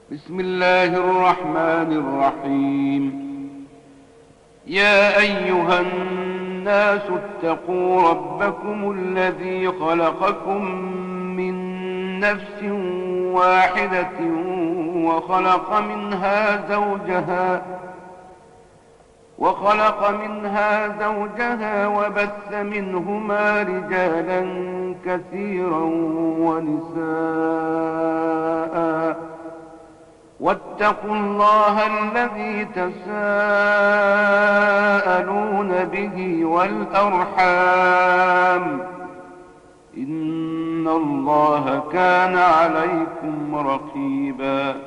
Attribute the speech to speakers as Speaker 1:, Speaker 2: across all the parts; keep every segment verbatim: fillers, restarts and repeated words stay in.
Speaker 1: بسم الله الرحمن الرحيم. يا أيها الناس اتقوا ربكم الذي خلقكم من نفس واحدة وخلق منها زوجها وخلق منها زوجها وبث منهما رجالا كثيرا ونساء واتقوا الله الذي تساءلون به والأرحام إن الله كان عليكم رقيبا.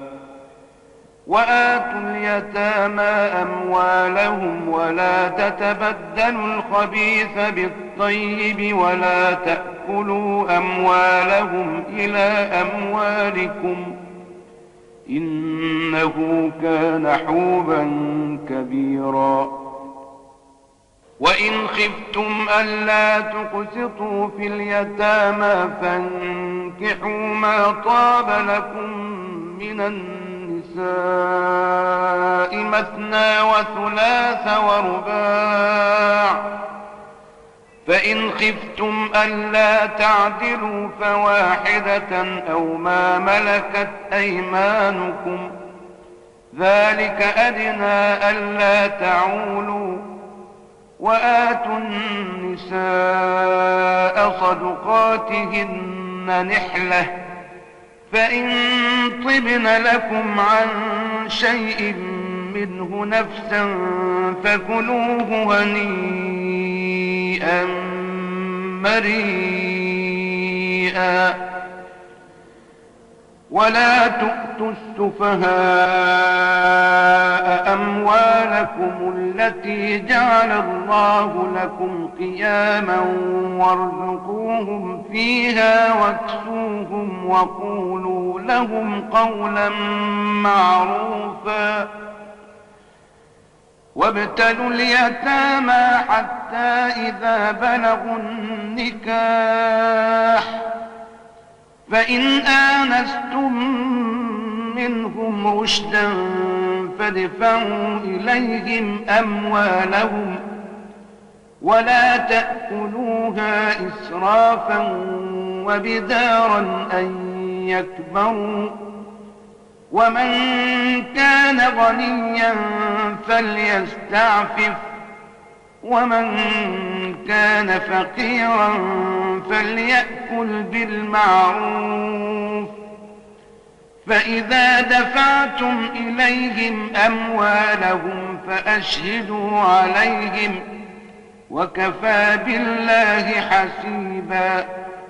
Speaker 1: وآتوا اليتامى أموالهم ولا تتبدلوا الخبيث بالطيب ولا تأكلوا أموالهم إلى أموالكم إنه كان حوبا كبيرا. وإن خفتم ألا تقسطوا في اليتامى فانكحوا ما طاب لكم من النساء مثنى وثلاث ورباع، فإن خفتم ألا تعدلوا فواحدة أو ما ملكت أيمانكم ذلك أدنى ألا تعولوا. وآتوا النساء صدقاتهن نحلة، فإن طبن لكم عن شيء منه نفسا فكلوه هنيئا مريئا. ولا تؤتوا السفهاء أموالكم التي جعل الله لكم قياما وارزقوهم فيها واكسوهم وقولوا لهم قولا معروفا. وابتلوا اليتامى حتى إذا بلغوا النكاح فإن آنستم منهم رشدا فادفعوا إليهم أموالهم ولا تأكلوها إسرافا وبدارا أن يكبروا. ومن كان غنيا فليستعفف ومن كان فقيرا فليأكل بالمعروف. فإذا دفعتم إليهم أموالهم فأشهدوا عليهم وكفى بالله حسيبا.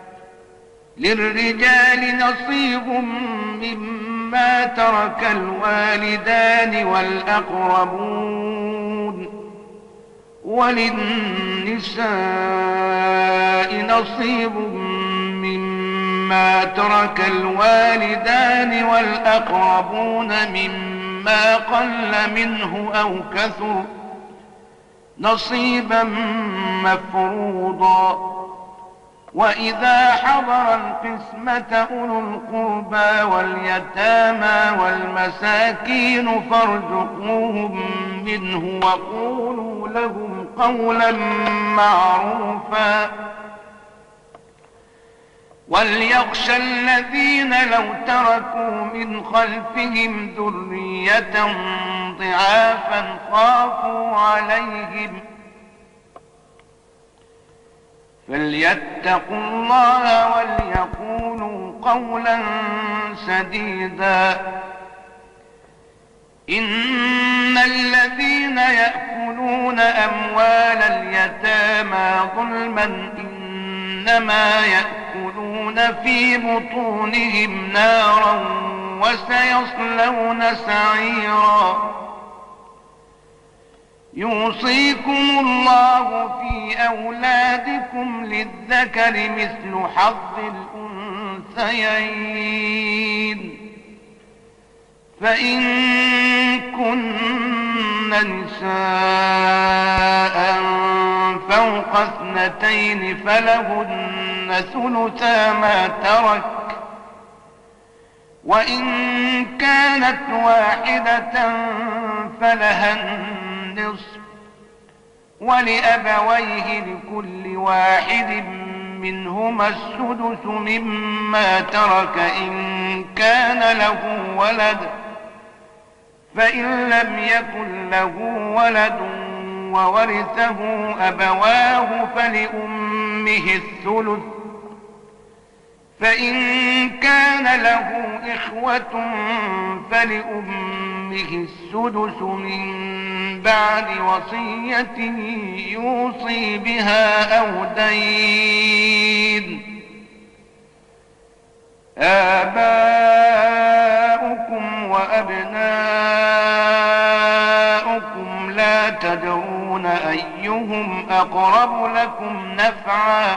Speaker 1: للرجال نصيب مما ترك الوالدان والأقربون وللنساء نصيب مما ترك الوالدان والأقربون مما قل منه أو كثر نصيبا مفروضا. وإذا حضر القسمة أولو القربى واليتامى والمساكين فارزقوهم منه وقولوا لهم قولا معروفا. وليخشى الذين لو تركوا من خلفهم ذرية ضعافا خافوا عليهم فليتقوا الله وليقولوا قولا سديدا. إن الذين يأكلون أموال اليتامى ظلما إنما يأكلون في بطونهم نارا وسيصلون سعيرا. يوصيكم الله في أولادكم للذكر مثل حظ الأنثيين. فإن كن نساء فوق اثنتين فلهن ثلثا ما ترك وإن كانت واحدة فلها النصف ولأبويه لكل واحد منهما السدس مما ترك إن كان له ولد، فإن لم يكن له ولد وورثه أبواه فلأمه الثلث، فإن كان له إخوة فلأمه السدس من بعد وصية يوصي بها أو دين. آباؤكم وأبناؤكم لا تدرون أيهم أقرب لكم نفعا،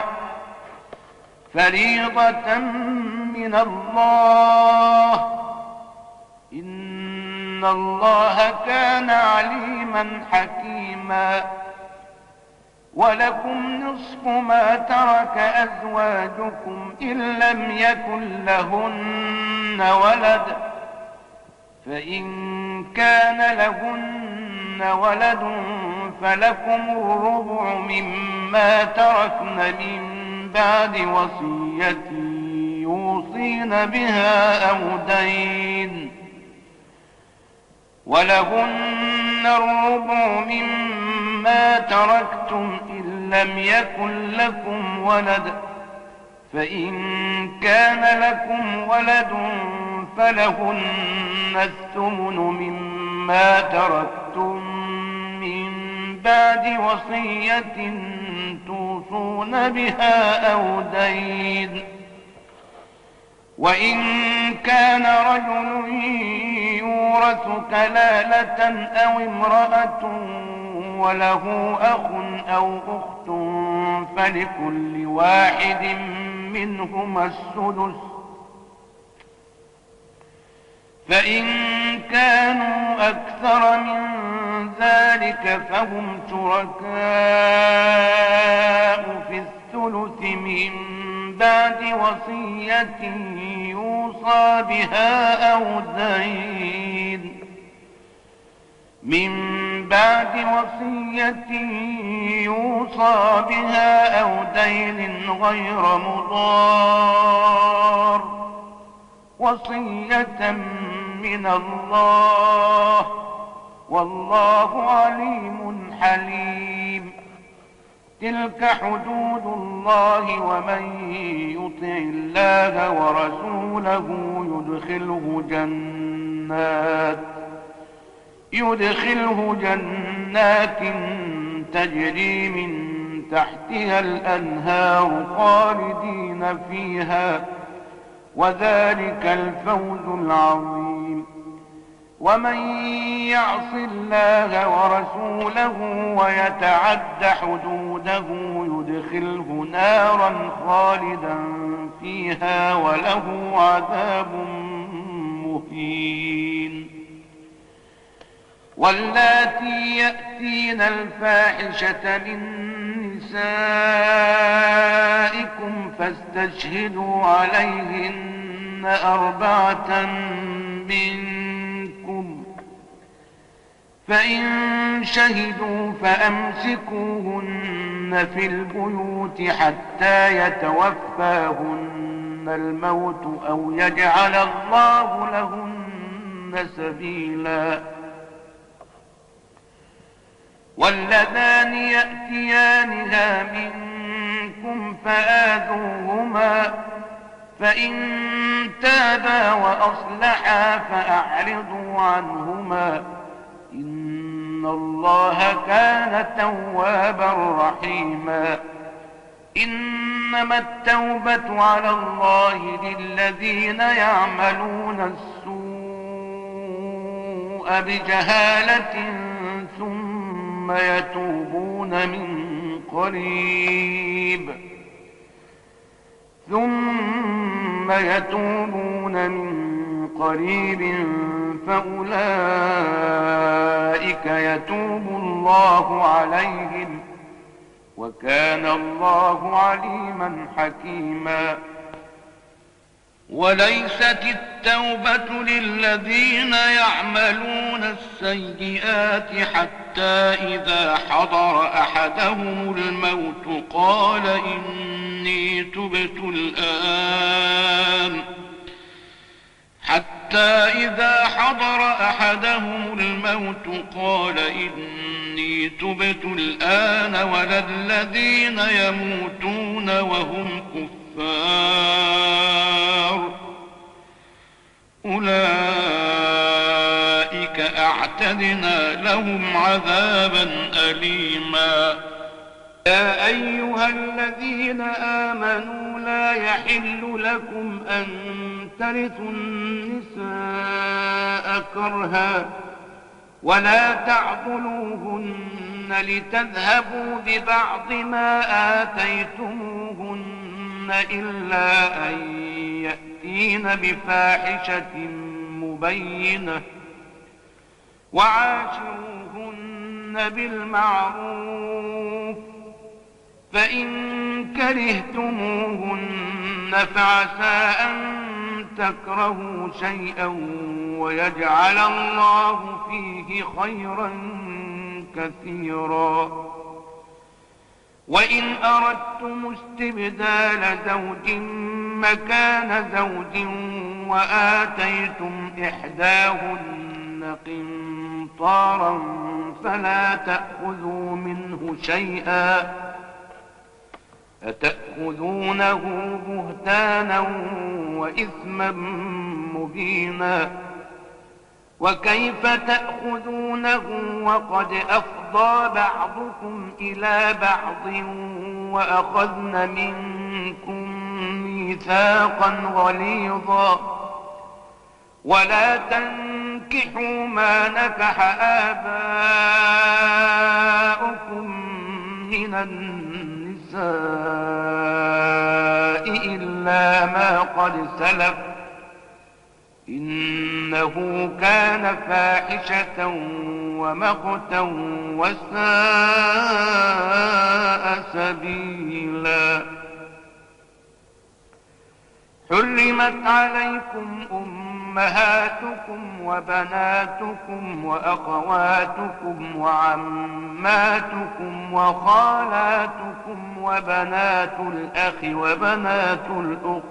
Speaker 1: فريضة من الله، إن الله كان عليما حكيما. ولكم نصف ما ترك أزواجكم إن لم يكن لهن ولد، فإن كان لهن ولد فلكم الربع مما تركن من بعد وصية يوصين بها أو دين. ولهن الربع مما تركتم إن لم يكن لكم ولد، فإن كان لكم ولد فلهن الثمن مما تركتم من بعد وصية توصون بها أو دين. وإن كان رجل يورث كلالة أو امرأة وله أخ أو أخت فلكل واحد منهما السدس، فإن كانوا أكثر من ذلك فهم شركاء في الثلث من بعد وصية يوصى بها أو دين، من بعد وصية يوصى بها أو دين غير مضار، وصية من الله، والله عليم حليم. تلك حدود الله، ومن يطع الله ورسوله يدخله جنات يدخله جنات تجري من تحتها الأنهار خالدين فيها، وذلك الفوز العظيم. ومن يعص الله ورسوله ويتعد حدوده يدخله نارا خالدا فيها وله عذاب مهين. واللاتي يأتين الفاحشة من نسائكم فاستشهدوا عليهن أربعة منكم، فإن شهدوا فأمسكوهن في البيوت حتى يتوفاهن الموت أو يجعل الله لهن سبيلا. واللذان يأتيانها منكم فآذوهما، فإن تابا وأصلحا فأعرضوا عنهما، إن الله كان توابا رحيما. إنما التوبة على الله للذين يعملون السوء بجهالة ثم يتوبون من قريب ثم يتوبون من قريب فأولئك يتوب الله عليهم، وكان الله عليما حكيما. وليست التوبة للذين يعملون السيئات حتى إذا حضر أحدهم الموت قال إني تبت الآن حتى إذا حضر أحدهم الموت قال إني تبت الآن ولا الذين يموتون وهم كفار أولئك أعتدنا لهم عذابا أليما. يا أيها الذين آمنوا لا يحل لكم أن ترثوا النساء كرها ولا تعضلوهن لتذهبوا ببعض ما آتيتموهن إلا أن يأتين بفاحشة مبينة وعاشروهن بالمعروف فإن كرهتموهن فعسى أن تكرهوا شيئا ويجعل الله فيه خيرا كثيرا. وإن أردتم استبدال زوج مكان زوج وآتيتم إحداهن قنطارا فلا تأخذوا منه شيئا أتأخذونه بهتانا وإثما مبينا. وكيف تأخذونه وقد أفضى بعضكم إلى بعض وأخذن منكم ميثاقا غليظا. ولا تنكحوا ما نكح آباؤكم من النساء إلا ما قد سلف إنه كان فاحشة ومقتا وساء سبيلا. حرمت عليكم أمهاتكم وبناتكم وأخواتكم وعماتكم وخالاتكم وبنات الأخ وبنات الأخت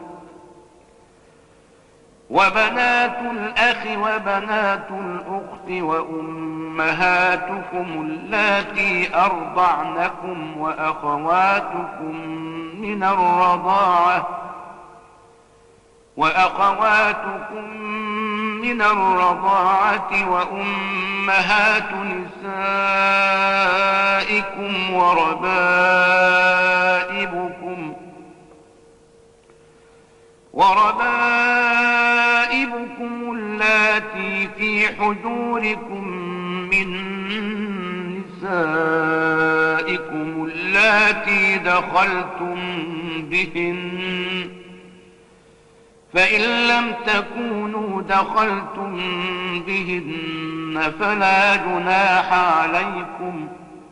Speaker 1: وبنات الأخ وبنات الأخت وأمهاتكم اللاتي أرضعنكم وأخواتكم من الرضاعة وأخواتكم من الرضاعة وأمهات نسائكم وربائبكم وربائبكم اللاتي في حجوركم من نسائكم اللاتي دخلتم بهن فإن لم تكونوا دخلتم بهن فلا جناح عليكم.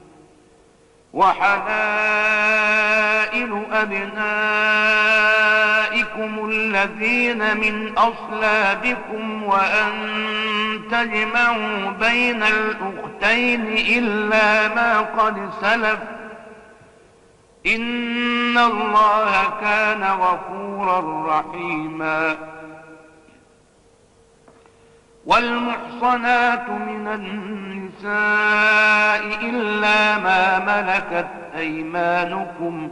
Speaker 1: وحلائل أبنائكم الذين من أصلابكم وأن تجمعوا بين الأختين إلا ما قد سلف إن الله كان غفورا رحيما. والمحصنات من النساء إلا ما ملكت أيمانكم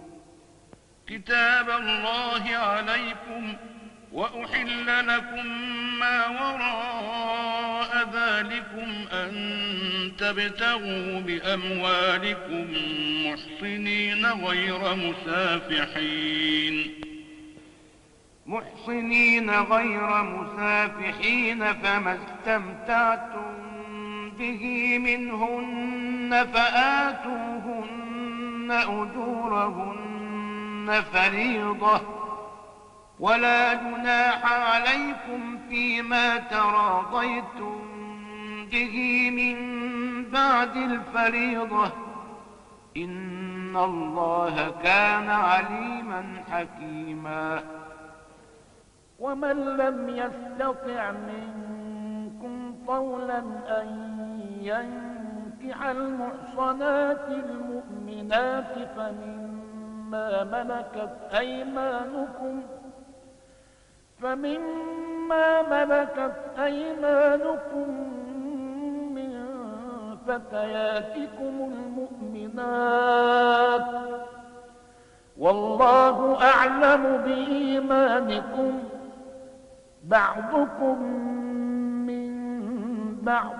Speaker 1: كتاب الله عليكم وأحل لكم ما وراء ذلكم أن تبتغوا بأموالكم محصنين غير مسافحين محصنين غير مسافحين فما استمتعتم به منهن فآتوهن أجورهن فريضة ولا جناح عليكم فيما تراضيتم به من بعد الفريضة إن الله كان عليما حكيما. ومن لم يستطع منكم طولا أن ينكح المحصنات المؤمنات فمما ملكت أيمانكم فمما ملكت أيمانكم من فتياتكم المؤمنات والله أعلم بإيمانكم بعضكم من بعض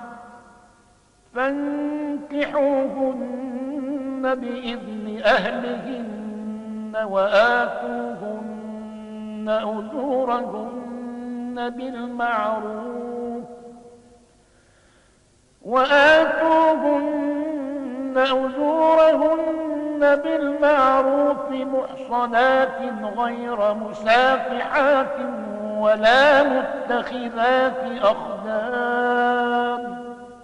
Speaker 1: فانكحوهن بإذن أهلهن وآتوهن أجورهن بالمعروف وآتوهن أجورهن بالمعروف محصنات غير مسافحات ولا متخذات أخدان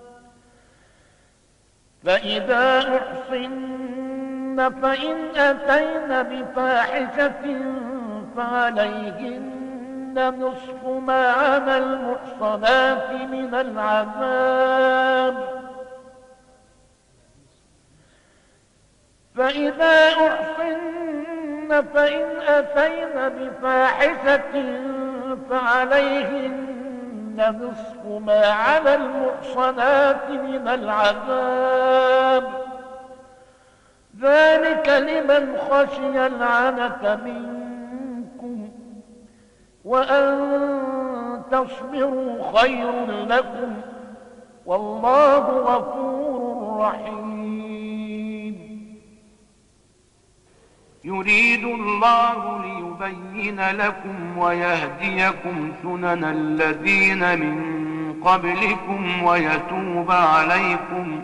Speaker 1: فإذا أحصن فإن أتين بفاحشة فعليهن نصف ما على المحصنات من العذاب فإذا أحصن فإن أتين بفاحشة فعليهن نصف ما على المحصنات من العذاب ذلك لمن خشي العنة منكم وأن تصبروا خير لكم والله غفور رحيم. يريد الله ليبين لكم ويهديكم سنن الذين من قبلكم ويتوب عليكم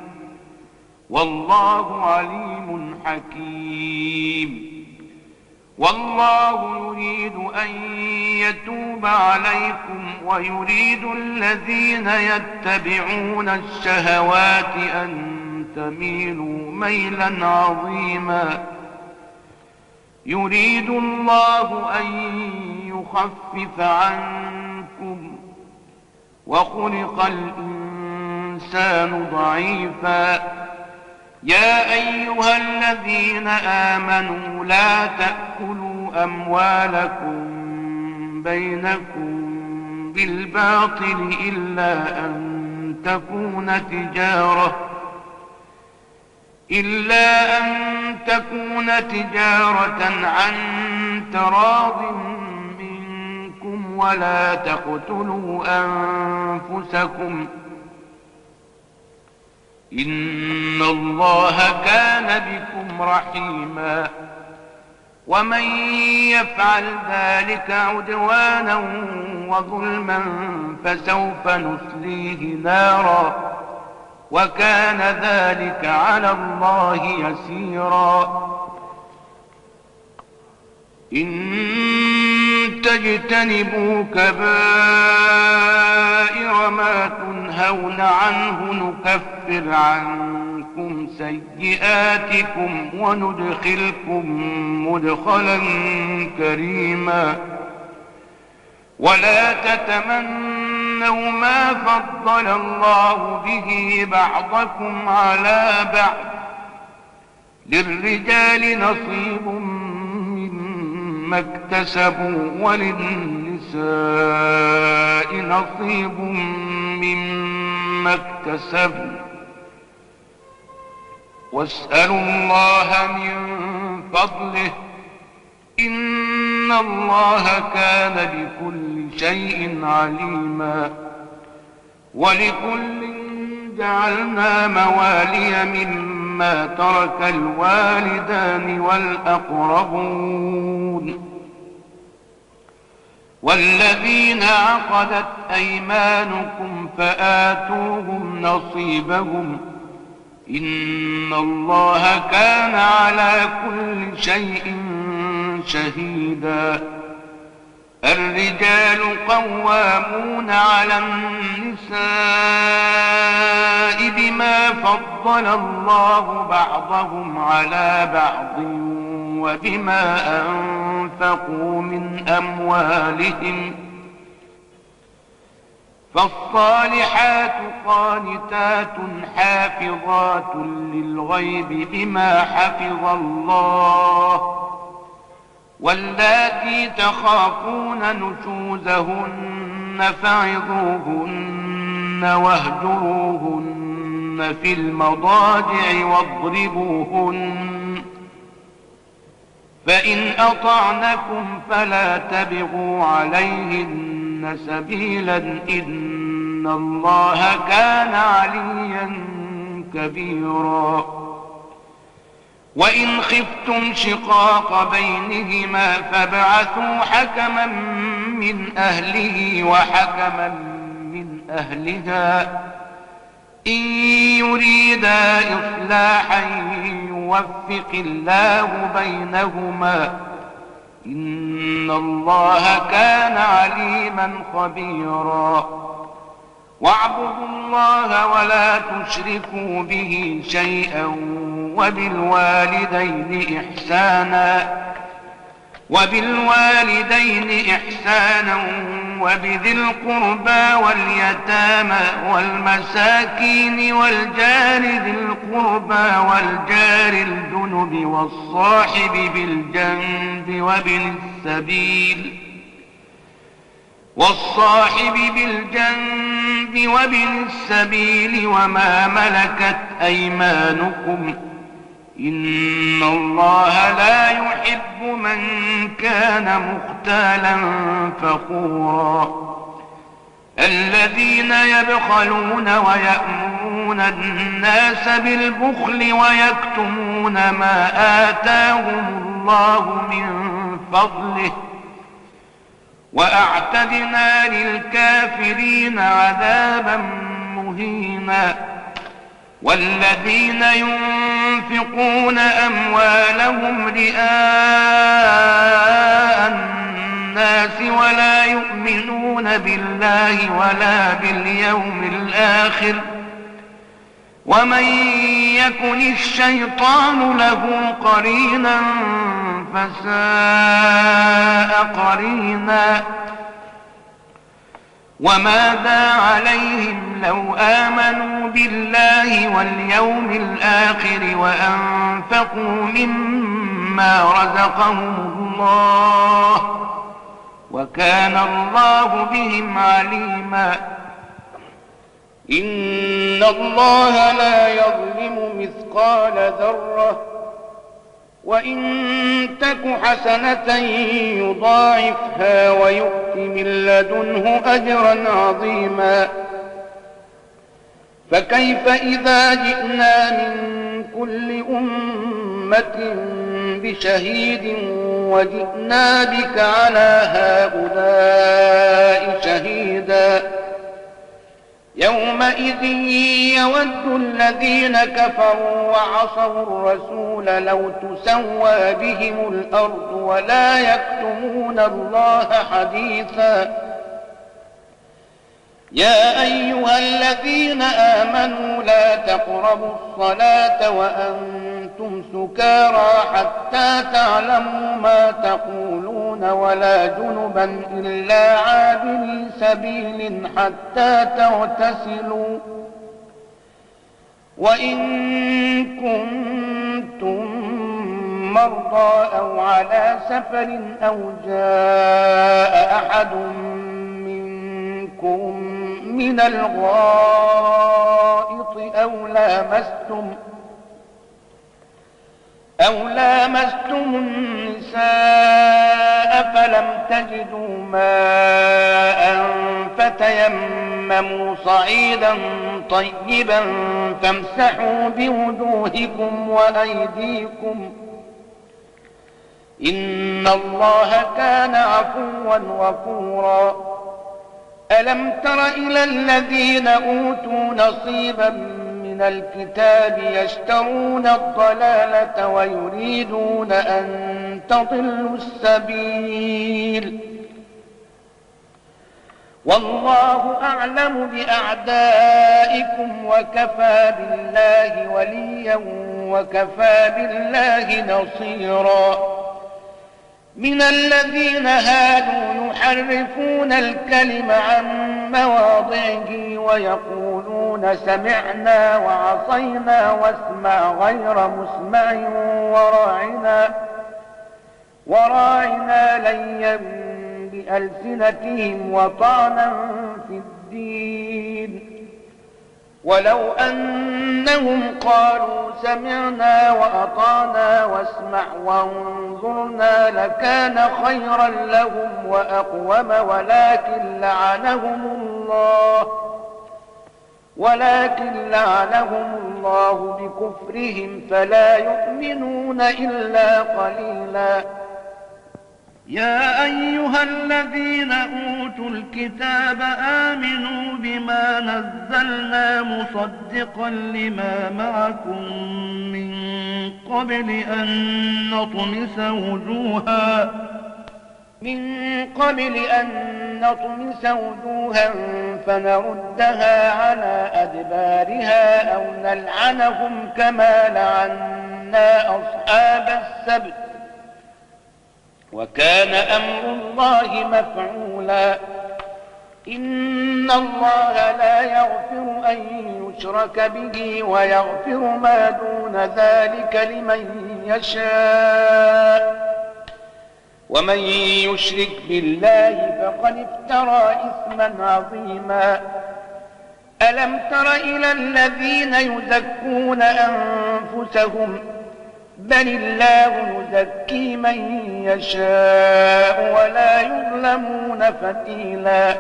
Speaker 1: والله عليم حكيم. والله يريد أن يتوب عليكم ويريد الذين يتبعون الشهوات أن تميلوا ميلا عظيما. يريد الله أن يخفف عنكم وخلق الإنسان ضعيفا. يا أيها الذين آمنوا لا تأكلوا أموالكم بينكم بالباطل إلا أن تكون تجارة إلا أن تكون تجارة عن تراض منكم ولا تقتلوا أنفسكم إن الله كان بكم رحيما. ومن يفعل ذلك عدوانا وظلما فسوف نصليه نارا وكان ذلك على الله يسيرا. إن تجتنبوا كبائر ما تنهون عنه نكفر عنكم سيئاتكم وندخلكم مدخلا كريما. ولا تتمنوا ما فضل الله به بعضكم على بعض للرجال نصيب مما اكتسبوا وللنساء نصيب مما اكتسبوا واسألوا الله من فضله إن الله كان بكل شيء عليما. ولكل جعلنا موالي مما ترك الوالدان والأقربون والذين عقدت أيمانكم فآتوهم نصيبهم إن الله كان على كل شيء شهيدا. الرجال قوامون على النساء بما فضل الله بعضهم على بعض
Speaker 2: وبما أنفقوا من أموالهم. فالصالحات قانتات حافظات للغيب بما حفظ الله، واللاتي تخافون نشوزهن فعظوهن واهجروهن في المضاجع واضربوهن، فإن أطعنكم فلا تبغوا عليهن سبيلا إن الله كان عليا كبيرا. وإن خفتم شقاق بينهما فابعثوا حكما من أهله وحكما من أهلها إن يريدا إصلاحا يوفق الله بينهما إن الله كان عليما خبيرا. واعبدوا الله ولا تشركوا به شيئا وبالوالدين إحسانا وبالوالدين إحسانا وبذي القربى واليتامى والمساكين والجار ذي القربى والجار الجنب والصاحب بالجنب وابن السبيل والصاحب بالجنب وابن السبيل وما ملكت أيمانكم إن الله لا يحب من كان مختالا فخورا. الذين يبخلون ويأمرون الناس بالبخل ويكتمون ما آتاهم الله من فضله وأعتدنا للكافرين عذابا مهينا. والذين ينفقون أموالهم رئاء الناس ولا يؤمنون بالله ولا باليوم الآخر ومن يكن الشيطان له قرينا فساء قرينا. وماذا عليهم لو آمنوا بالله واليوم الآخر وأنفقوا مما رزقهم الله وكان الله بهم عليما. إن الله لا يظلم مثقال ذرة وإن تك حسنة يضاعفها ويؤت من لدنه أجرا عظيما. فكيف إذا جئنا من كل أمة بشهيد وجئنا بك على هؤلاء شهيدا يومئذ يود الذين كفروا وعصوا الرسول لو تسوى بهم الأرض ولا يكتمون الله حديثا. يا أيها الذين آمنوا لا تقربوا الصلاة وأنتم سكارى حتى تعلموا ما تقولون ولا جنبا إلا عابري سبيل حتى تغتسلوا وإن كنتم مرضى أو على سفر أو جاء أحد منكم من الغائط أو لامستم أو لامستم النساء فلم تجدوا ماء فتيمموا صعيدا طيبا فامسحوا بوجوهكم وأيديكم إن الله كان عفوا غفورا. ألم تر إلى الذين أوتوا نصيبا من الكتاب يشترون الضلالة ويريدون أن تضلوا السبيل والله أعلم بأعدائكم وكفى بالله وليا وكفى بالله نصيرا. من الذين هادوا يحرفون الكلم عن مواضعه ويقولون سمعنا وعصينا واسمع غير مسمع وراعنا, وراعنا ليا بألسنتهم وطعنا في الدين. ولو أنهم قالوا سمعنا وأطعنا واسمع وانظرنا لكان خيرا لهم وأقوم ولكن لعنهم الله ولكن لعنهم الله بكفرهم فلا يؤمنون إلا قليلا.
Speaker 1: يا أيها الذين أوتوا الكتاب آمنوا بما نزلنا مصدقا لما معكم من قبل أن نطمس وجوها
Speaker 2: من قبل أن نطمس وجوها فنردها على أدبارها أو نلعنهم كما لعنا أصحاب السبت وكان أمر الله مفعولا. إن الله لا يغفر أن يشرك به ويغفر ما دون ذلك لمن يشاء ومن يشرك بالله فقد افترى إثما عظيما. ألم تر إلى الذين يزكون أنفسهم بل الله يزكي من يشاء ولا يظلمون فتيلا.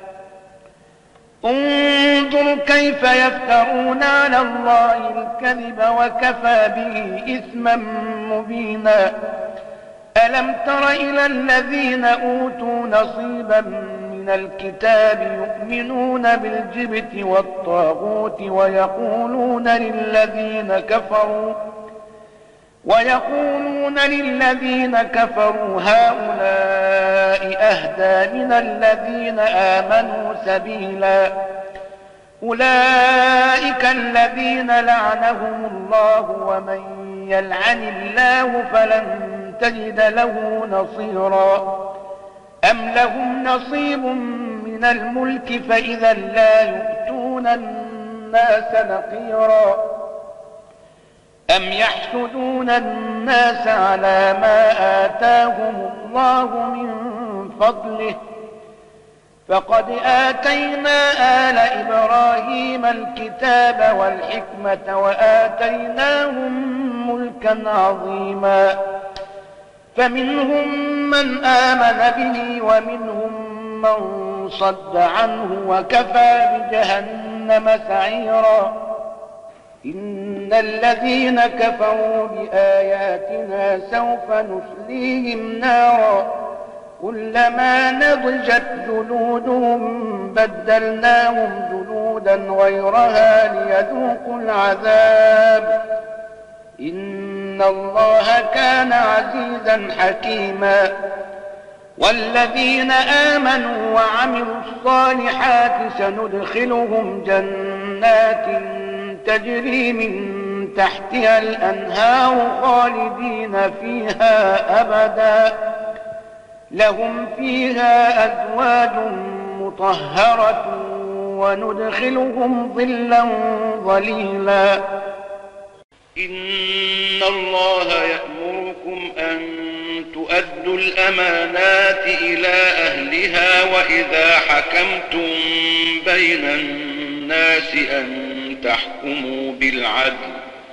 Speaker 2: انظر كيف يفترون على الله الكذب وكفى به إثما مبينا. ألم تر إلى الذين أوتوا نصيبا من الكتاب يؤمنون بالجبت والطاغوت ويقولون للذين كفروا ويقولون للذين كفروا هؤلاء أهدى من الذين آمنوا سبيلا. أولئك الذين لعنهم الله ومن يلعن الله فلن تجد له نصيرا. أم لهم نصيب من الملك فإذا لا يؤتون الناس نقيرا. أم يحسدون الناس على ما آتاهم الله من فضله فقد آتينا آل إبراهيم الكتاب والحكمة وآتيناهم ملكا عظيما. فمنهم من آمن به ومنهم من صد عنه وكفى بجهنم سعيرا. إن الذين كفروا بآياتنا سوف نصليهم نارا كلما نضجت جلودهم بدلناهم جلودا غيرها ليذوقوا العذاب إن الله كان عزيزا حكيما. والذين آمنوا وعملوا الصالحات سندخلهم جنات تجري من تحتها الأنهار خالدين فيها أبدا لهم فيها أزواج مطهرة وندخلهم ظلا ظليلا.
Speaker 3: إن الله يأمركم أن تؤدوا الأمانات إلى أهلها وإذا حكمتم بين الناس أن تحكموا بالعدل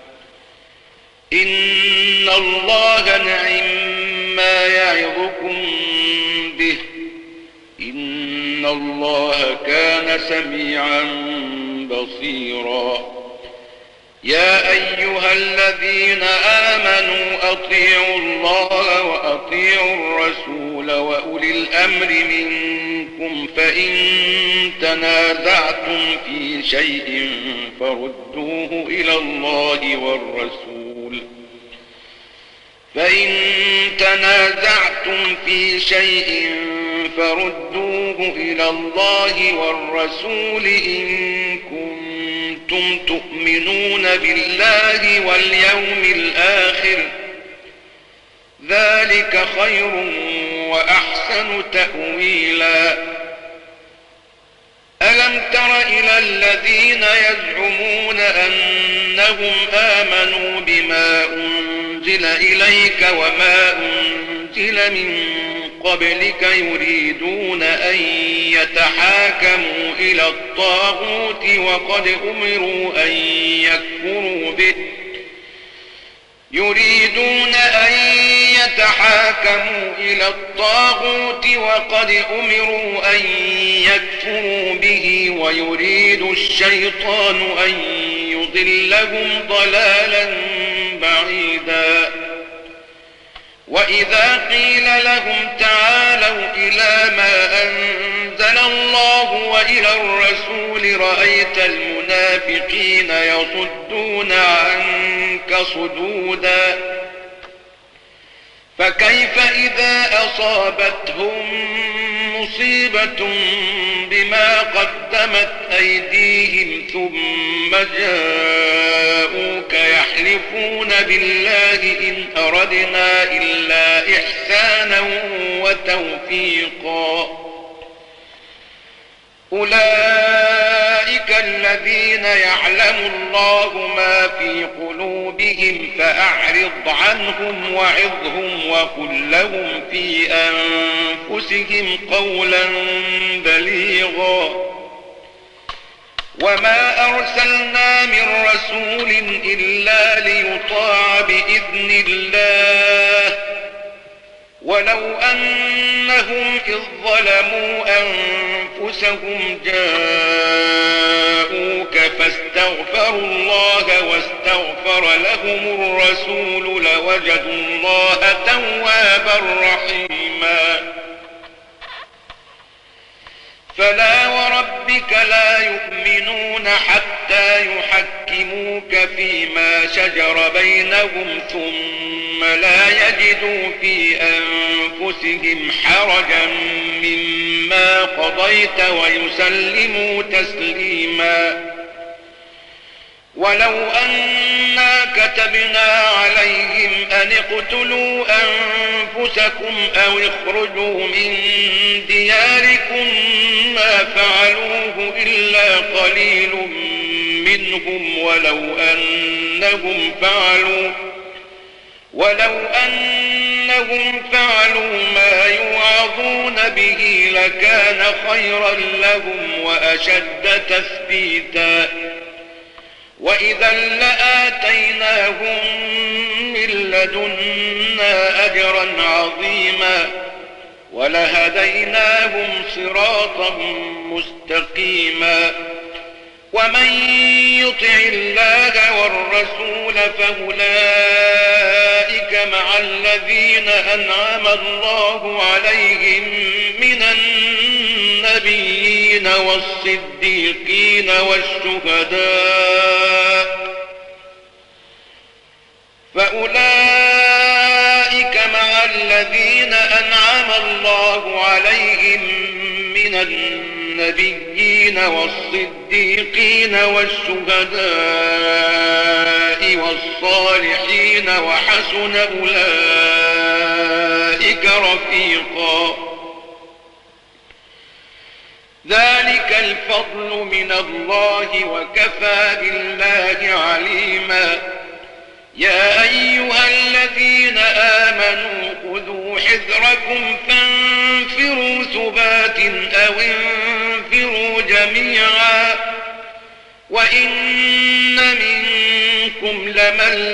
Speaker 3: إن الله نعم ما يعظكم به إن الله كان سميعا بصيرا. يا أيها الذين آمنوا أطيعوا الله وأطيعوا الرسول وأولي الأمر منكم فإن تنازعتم في شيء فردوه إلى الله والرسول فإن تنازعتم في شيء فردوه إلى الله والرسول إن كنتم كنتم تؤمنون بالله واليوم الآخر ذلك خير وأحسن تأويلا ألم تر إلى الذين يزعمون أنهم آمنوا بما أنزل إليك وما أنزل من قبلك يريدون أن يتحاكموا إلى الطاغوت وقد أمروا أن يكفروا به يريدون أن يتحاكموا إلى الطاغوت وقد أمروا أن يكفروا به ويريد الشيطان أن يضلهم ضلالا بعيدا وإذا قيل لهم تعالوا إلى ما أنزل الله وإلى الرسول رأيت المنافقين يصدون عنك صدودا فكيف إذا أصابتهم مصيبة بما قدمت أيديهم ثم جاءوك يحلفون بالله إن أردنا إلا إحسانا وتوفيقا أولئك الذين يعلم الله ما في قلوبهم فأعرض عنهم وعظهم وقل لهم في أنفسهم قولا بليغا وما أرسلنا من رسول إلا ليطاع بإذن الله ولو أنهم إذ ظلموا أنفسهم جاءوك فاستغفروا الله واستغفر لهم الرسول لوجدوا الله توابا رحيما فلا وربك لا يؤمنون حتى يحكموك فيما شجر بينهم ثم لا يجدوا في أنفسهم حرجا مما قضيت ويسلموا تسليما ولو أنا كتبنا عليهم أن اقتلوا أنفسكم أو اخرجوا من دياركم ما فعلوه إلا قليل منهم ولو أنهم فعلوا ولو أنهم فعلوا ما يوعظون به لكان خيرا لهم وأشد تثبيتا وإذا لآتيناهم من لدنا أجرا عظيما ولهديناهم صراطا مستقيما ومن يطع الله والرسول فأولئك مع الذين أنعم الله عليهم من النبيين والصديقين والشهداء فأولئك مع الذين أنعم الله عليهم من النبيين والصديقين والشهداء والصالحين وحسن أولئك رفيقا ذلك الفضل من الله وكفى بالله عليما يا أيها الذين آمنوا خذوا حذركم فانفروا ثبات أو انفروا جميعا وإن منكم لمن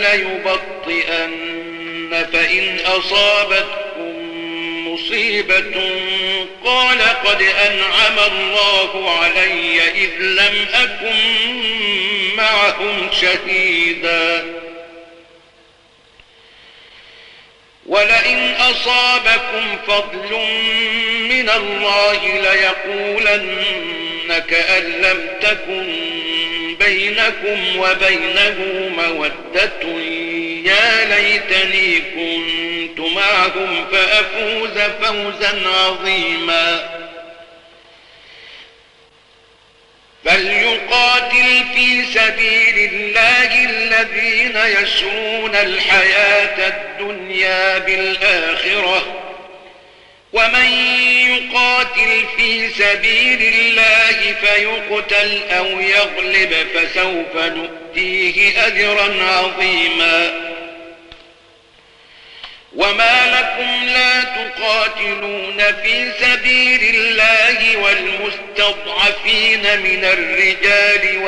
Speaker 3: ليبطئن فإن أصابتكم مصيبة قال قد أنعم الله علي إذ لم أكن معهم شهيدا ولئن أصابكم فضل من الله ليقولن كأن لم تكن بينكم وبينه مودة يا ليتني كنت معهم فأفوز فوزا عظيما فليقاتل في سبيل الله الذين يشرون الحياة الدنيا بالآخرة ومن يقاتل في سبيل الله فيقتل أو يغلب فسوف نؤتيه أجرا عظيما وما لكم لا تقاتلون في سبيل الله والمستضعفين من الرجال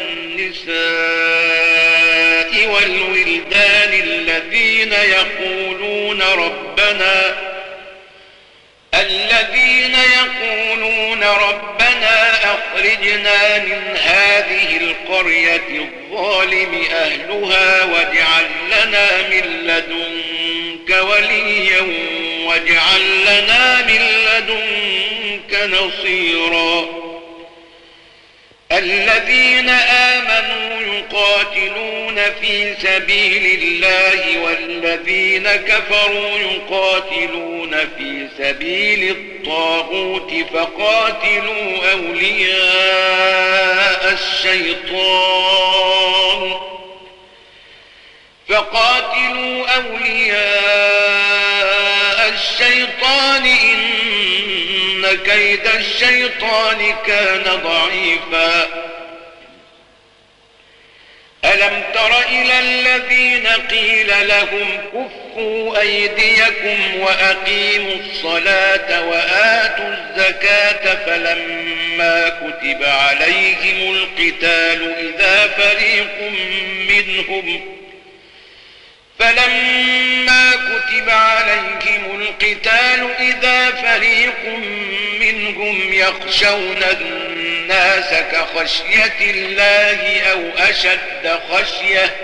Speaker 3: والنساء والولدان الذين يقولون ربنا الذين يقولون ربنا أخرجنا من هذه القرية الظالم أهلها واجعل لنا من لدنك وليا واجعل لنا من لدنك نصيرا الذين آمنوا يقاتلون في سبيل الله والذين كفروا يقاتلون في سبيل الطاغوت فقاتلوا أولياء الشيطان فقاتلوا أولياء الشيطان إن كيد الشيطان كان ضعيفا ألم تر إلى الذين قيل لهم كفوا أيديكم وأقيموا الصلاة وآتوا الزكاة فلما كتب عليهم القتال إذا فريق منهم فلما كتب عليهم القتال إذا فريق منهم يخشون الناس كخشية الله أو أشد خشية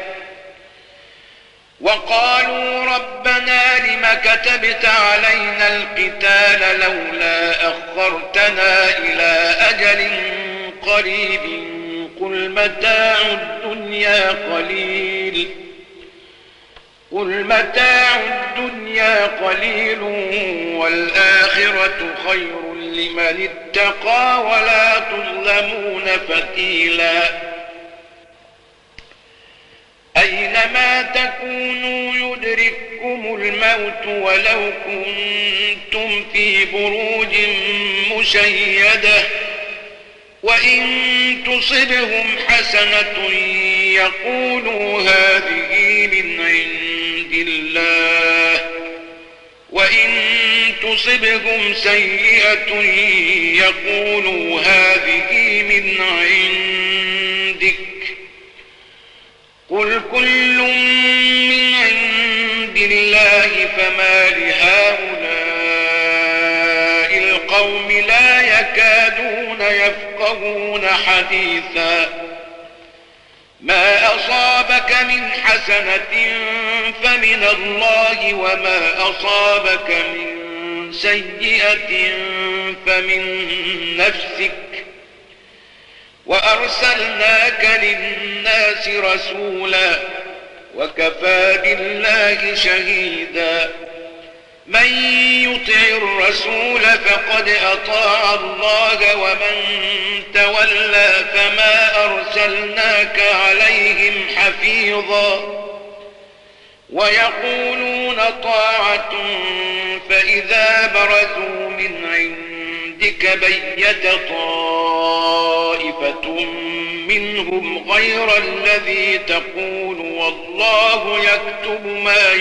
Speaker 3: وقالوا ربنا لم كتبت علينا القتال لولا أخرتنا إلى أجل قريب قل متاع الدنيا قليل قل متاع الدنيا قليل والآخرة خير لمن اتقى ولا تظلمون فتيلا أينما تكونوا يدرككم الموت ولو كنتم في بروج مشيدة وإن تصبهم حسنة يقولوا هذه من عند الله وإن تصبهم سيئة يقولوا هذه من عندك قل كل من عند الله فما لهؤلاء القوم لا يكادون يفقهون حديثا ما أصابك من حسنة فمن الله وما أصابك من سيئة فمن نفسك وأرسلناك للناس رسولا وكفى بالله شهيدا من يطع الرسول فقد أطاع الله ومن تولى فما أرسلناك عليهم حفيظا ويقولون طاعة فإذا برزوا من عندك بيت طائفة منهم غير الذي تقول والله يكتب ما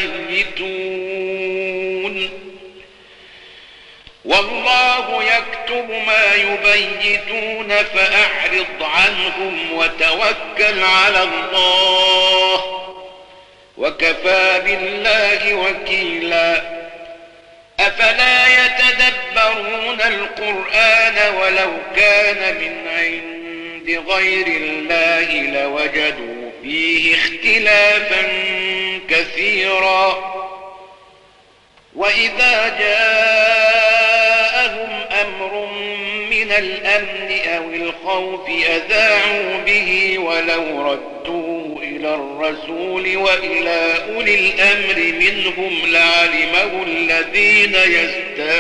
Speaker 3: يبيتون والله يكتب ما يبيتون فأعرض عنهم وتوكل على الله وكفى بالله وكيلا أفلا يتدبرون القرآن ولو كان من عند غير الله لوجدوا فيه اختلافا كثيرا وإذا جاءهم أمر من الأمن أو الخوف أذاعوا به ولو ردوه إلى الرسول وإلى أولي الأمر منهم لعلمه الذين يستنبطونه منهم.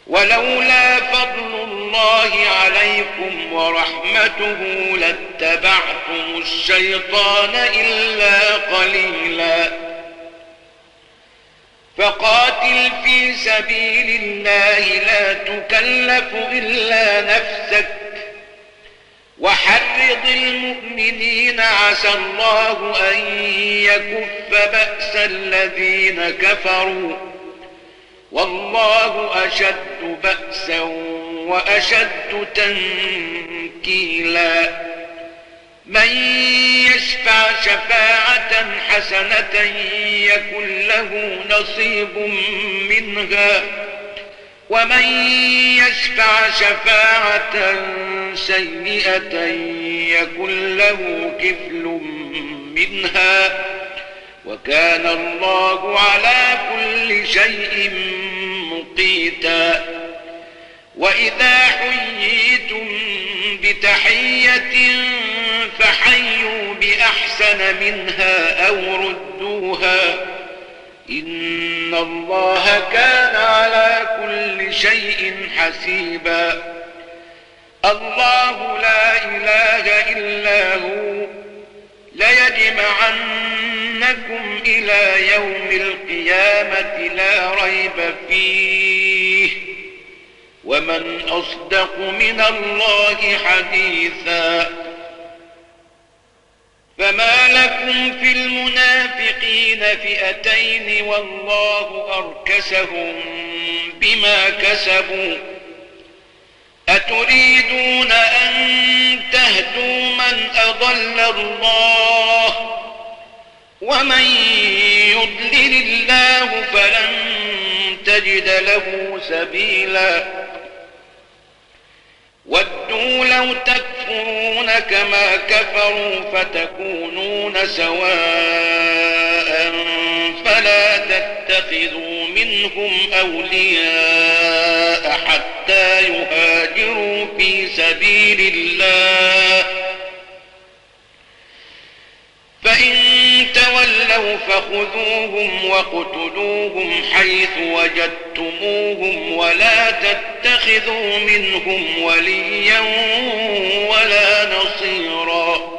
Speaker 3: ولولا فضل الله عليكم ورحمته لاتبعتم الشيطان إلا قليلا فقاتل في سبيل الله لا تكلف إلا نفسك وحرض المؤمنين عسى الله أن يكف بأس الذين كفروا والله أشد بأسا وأشد تنكيلا من يشفع شفاعة حسنة يكن له نصيب منها ومن يشفع شفاعة سيئة يكن له كفل منها وكان الله على كل شيء مقيتا وإذا حييتم بتحية فحيوا بأحسن منها أو ردوها إن الله كان على كل شيء حسيبا الله لا إله إلا هو ليجمعنكم إلى يوم القيامة لا ريب فيه ومن أصدق من الله حديثا فما لكم في المنافقين فئتين والله أركسهم بما كسبوا أتريدون أن تهدوا من أضل الله ومن يضلل الله فلن تجد له سبيلا ودوا لو تكفرون كما كفروا فتكونون سواء فلا تتخذوا منهم أولياء حتى يهاجروا في سبيل الله فإن تولوا فخذوهم وقتلوهم حيث وجدتموهم ولا تتخذوا منهم وليا ولا نصيرا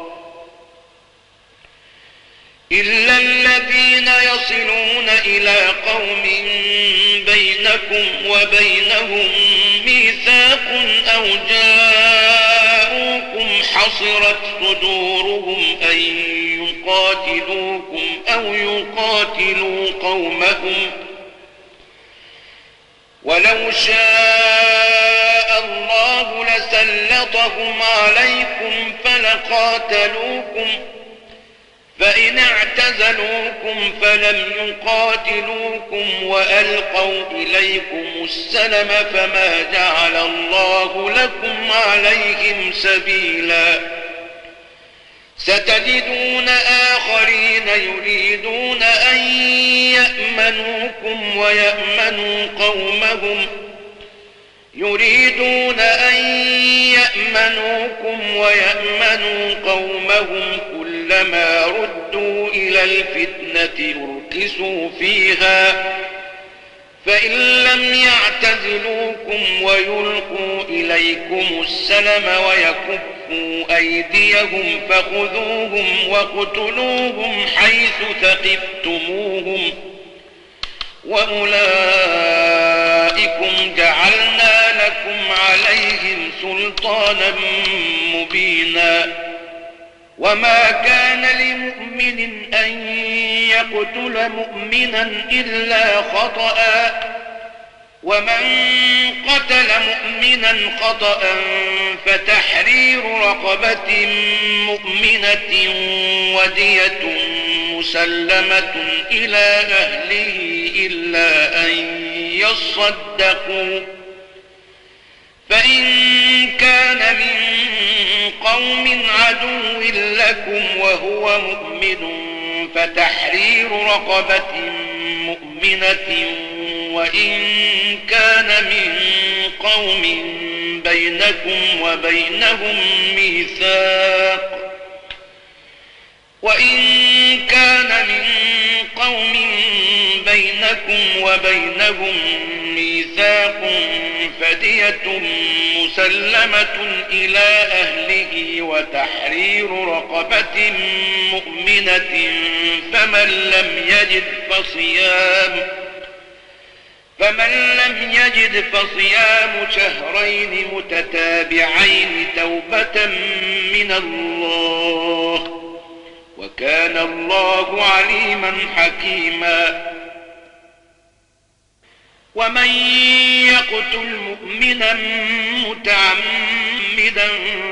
Speaker 3: إلا الذين يصلون إلى قوم بينكم وبينهم ميثاق أو جاءوكم حصرت صدورهم أن يقاتلوكم أو يقاتلوا قومهم ولو شاء الله لسلطهم عليكم فلقاتلوكم فإن اعتزلوكم فلم يقاتلوكم وألقوا إليكم السلم فما جعل الله لكم عليهم سبيلا ستجدون آخرين يريدون أن يأمنوكم ويأمنوا قومهم يريدون أن يأمنوكم ويأمنوا قومهم كلما ردوا إلى الفتنة أركسوا فيها فإن لم يعتزلوكم ويلقوا إليكم السلم ويكفوا أيديهم فخذوهم وقتلوهم حيث ثقفتموهم وأولئكم جعلنا لكم عليهم سلطانا مبينا وما كان لمؤمن أن يقتل مؤمنا إلا خطأ ومن قتل مؤمنا خطأ فتحرير رقبة مؤمنة ودية مسلمة إلى أهله إلا أن يصدقوا فإن كان من قوم عدو لكم وهو مؤمن فتحرير رقبة مؤمنة وإن كان من قوم بينكم وبينهم ميثاق وإن كان من قوم بينكم وبينهم ميثاق فدية مسلمة إلى أهله وتحرير رقبة مؤمنة فمن لم يجد فصيام فمن لم يجد فصيام شهرين متتابعين توبة من الله وكان الله عليما حكيما. ومن يقتل مؤمنا متعمدا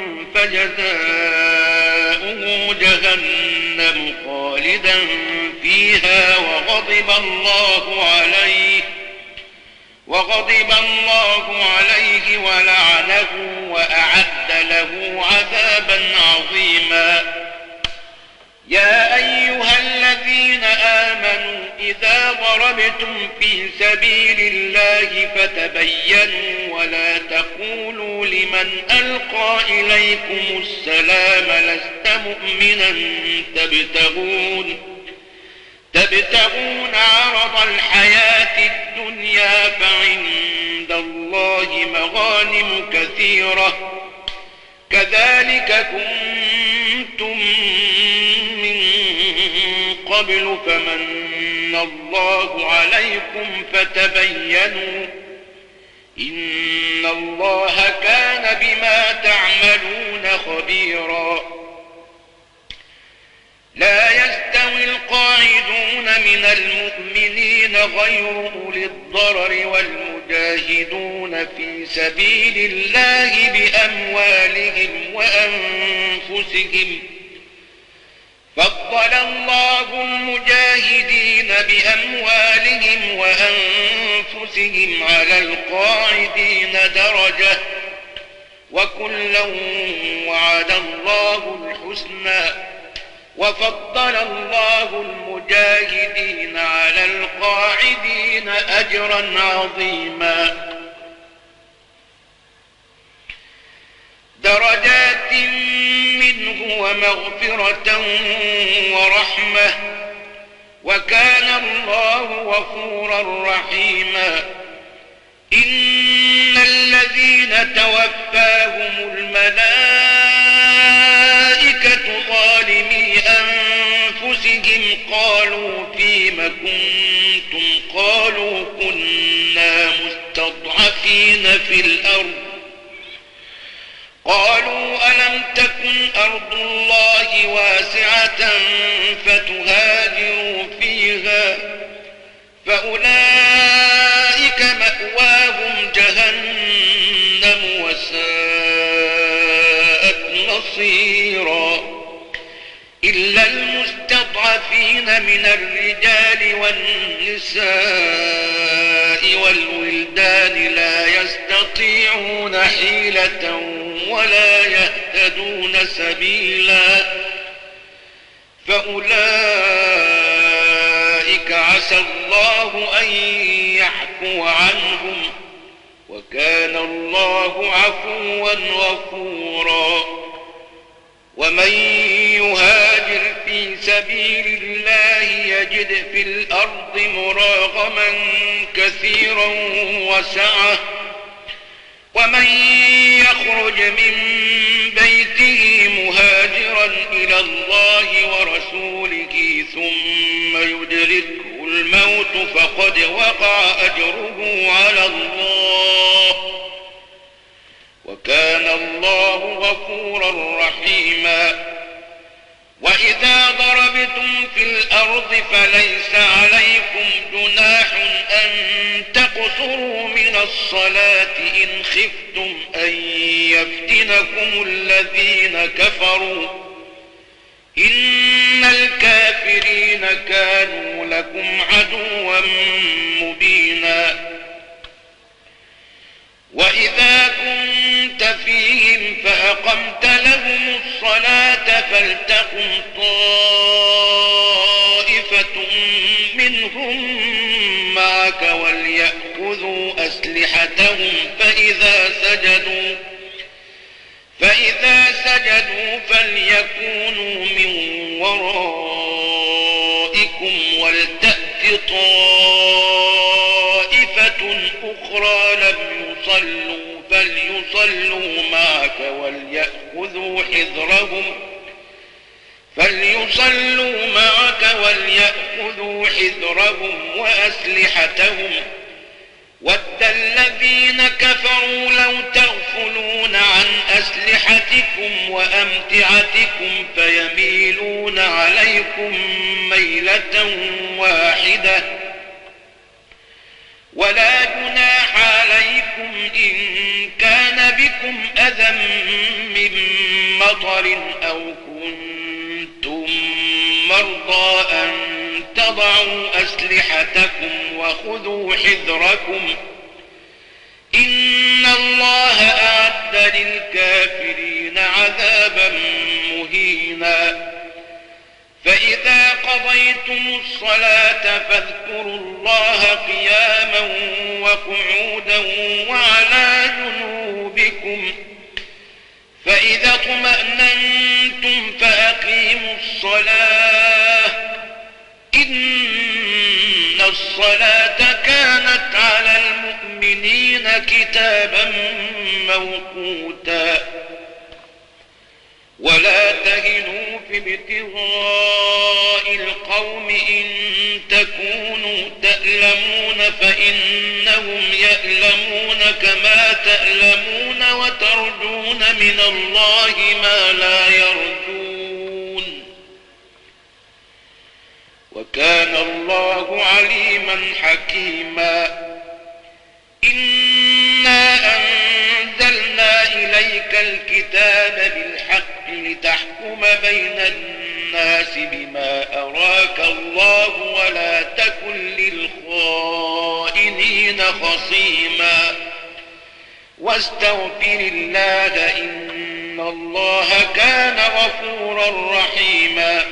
Speaker 3: فجزاؤه جهنم خالدا فيها وغضب الله عليه وغضب الله عليه ولعنه وأعد له عذابا عظيما. يا أيها الذين آمنوا إذا ضربتم في سبيل الله فتبينوا ولا تقولوا لمن ألقى إليكم السلام لست مؤمنا تبتغون تبتغون عرض الحياة الدنيا فعند الله مغانم كثيرة كذلك كنتم من قبل فمن الله عليكم فتبينوا إن الله كان بما تعملون خبيرا. لا يستوي القاعدون من المؤمنين غير أولي الضرر والمجاهدون في سبيل الله بأموالهم وأنفسهم فضل الله المجاهدين بأموالهم وأنفسهم على القاعدين درجة وكلا وعد الله الحسنى وفضل الله المجاهدين على القاعدين أجرا عظيما. درجات منه ومغفرة ورحمة وكان الله غفورا رحيما. إن الذين توفاهم الملائكة ظالمي أنفسهم قالوا فيم كنتم قالوا كنا مستضعفين في الأرض قالوا ألم تكن أرض الله واسعة فتهاجروا فيها فأولئك مأواهم جهنم وساءت مصيرا. إلا المستضعفين من الرجال والنساء والولدان لا يستطيعون حيلة ولا يهتدون سبيلا فأولئك عسى الله أن يعفو عنهم وكان الله عفوا غفورا. ومن يهاجر في سبيل الله يجد في الأرض مراغما كثيرا وسعة ومن يخرج من بيته مهاجرا إلى الله ورسوله ثم يدركه الموت فقد وقع أجره على الله وكان الله غفورا رحيما. وإذا ضربتم في الأرض فليس عليكم جناح أن تقصروا من الصلاة إن خفتم أن يفتنكم الذين كفروا إن الكافرين كانوا لكم عدوا مبينا. وإذا كنت فيهم فأقمت لهم الصلاة فلتقم طائفة منهم معك وليأخذوا أسلحتهم فإذا سجدوا فإذا سجدوا فليكونوا من ورائكم ولتأت طائفة فليصلوا معك وليأخذوا حذرهم فليصلوا معك وليأخذوا حذرهم وأسلحتهم ود الذين كفروا لو تغفلون عن أسلحتكم وأمتعتكم فيميلون عليكم ميلة واحدة ولا جناح عليكم إن كان بكم أذى من مطر أو كنتم مرضى أن تضعوا أسلحتكم وخذوا حذركم إن الله أعد للكافرين عذابا مهينا فإذا قضيتم الصلاة فاذكروا الله قياما وقعودا وعلى جنوبكم فإذا اطمأننتم فأقيموا الصلاة إن الصلاة كانت على المؤمنين كتابا موقوتا ولا تهنوا في ابتغاء القوم إن تكونوا تألمون فإنهم يألمون كما تألمون وترجون من الله ما لا يرجون وكان الله عليما حكيما إنا أنزلنا إليك الكتاب بالحق لتحكم بين الناس بما أراك الله ولا تكن للخائنين خصيما واستغفر الله إن الله كان غفورا رحيما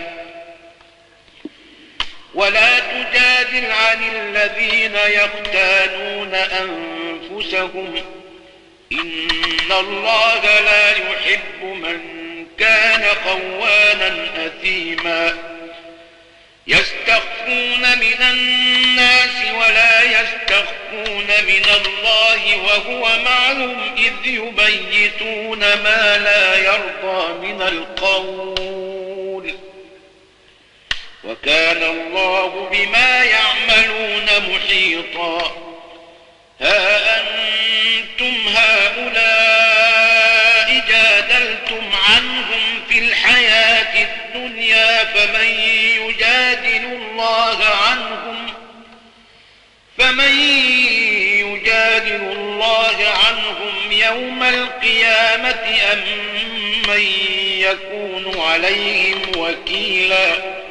Speaker 3: ولا تجادل عن الذين يختانون أنفسهم إن الله لا يحب من كان خوانا أثيما يستخفون من الناس ولا يستخفون من الله وهو معهم إذ يبيتون ما لا يرضى من القول وكان الله بما يعملون محيطا ها أنتم هؤلاء جادلتم عنهم في الحياة الدنيا فمن يجادل الله عنهم فمن يجادل الله عنهم يوم القيامة أم من يكون عليهم وكيلا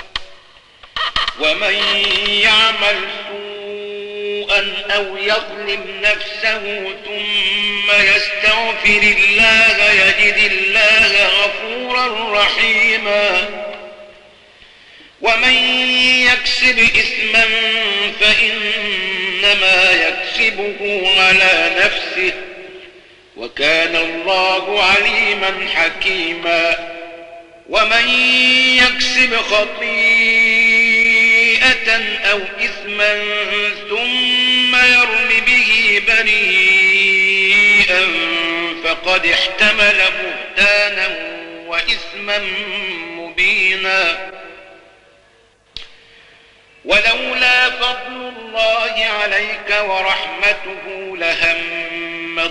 Speaker 3: ومن يعمل سوءا أو يظلم نفسه ثم يستغفر الله يجد الله غفورا رحيما ومن يكسب إثما فإنما يكسبه على نفسه وكان الله عليما حكيما ومن يكسب خطيئة أو إثما ثم يرم به بريئا فقد احتمل بهتانا وإثما مبينا ولولا فضل الله عليك ورحمته لهمت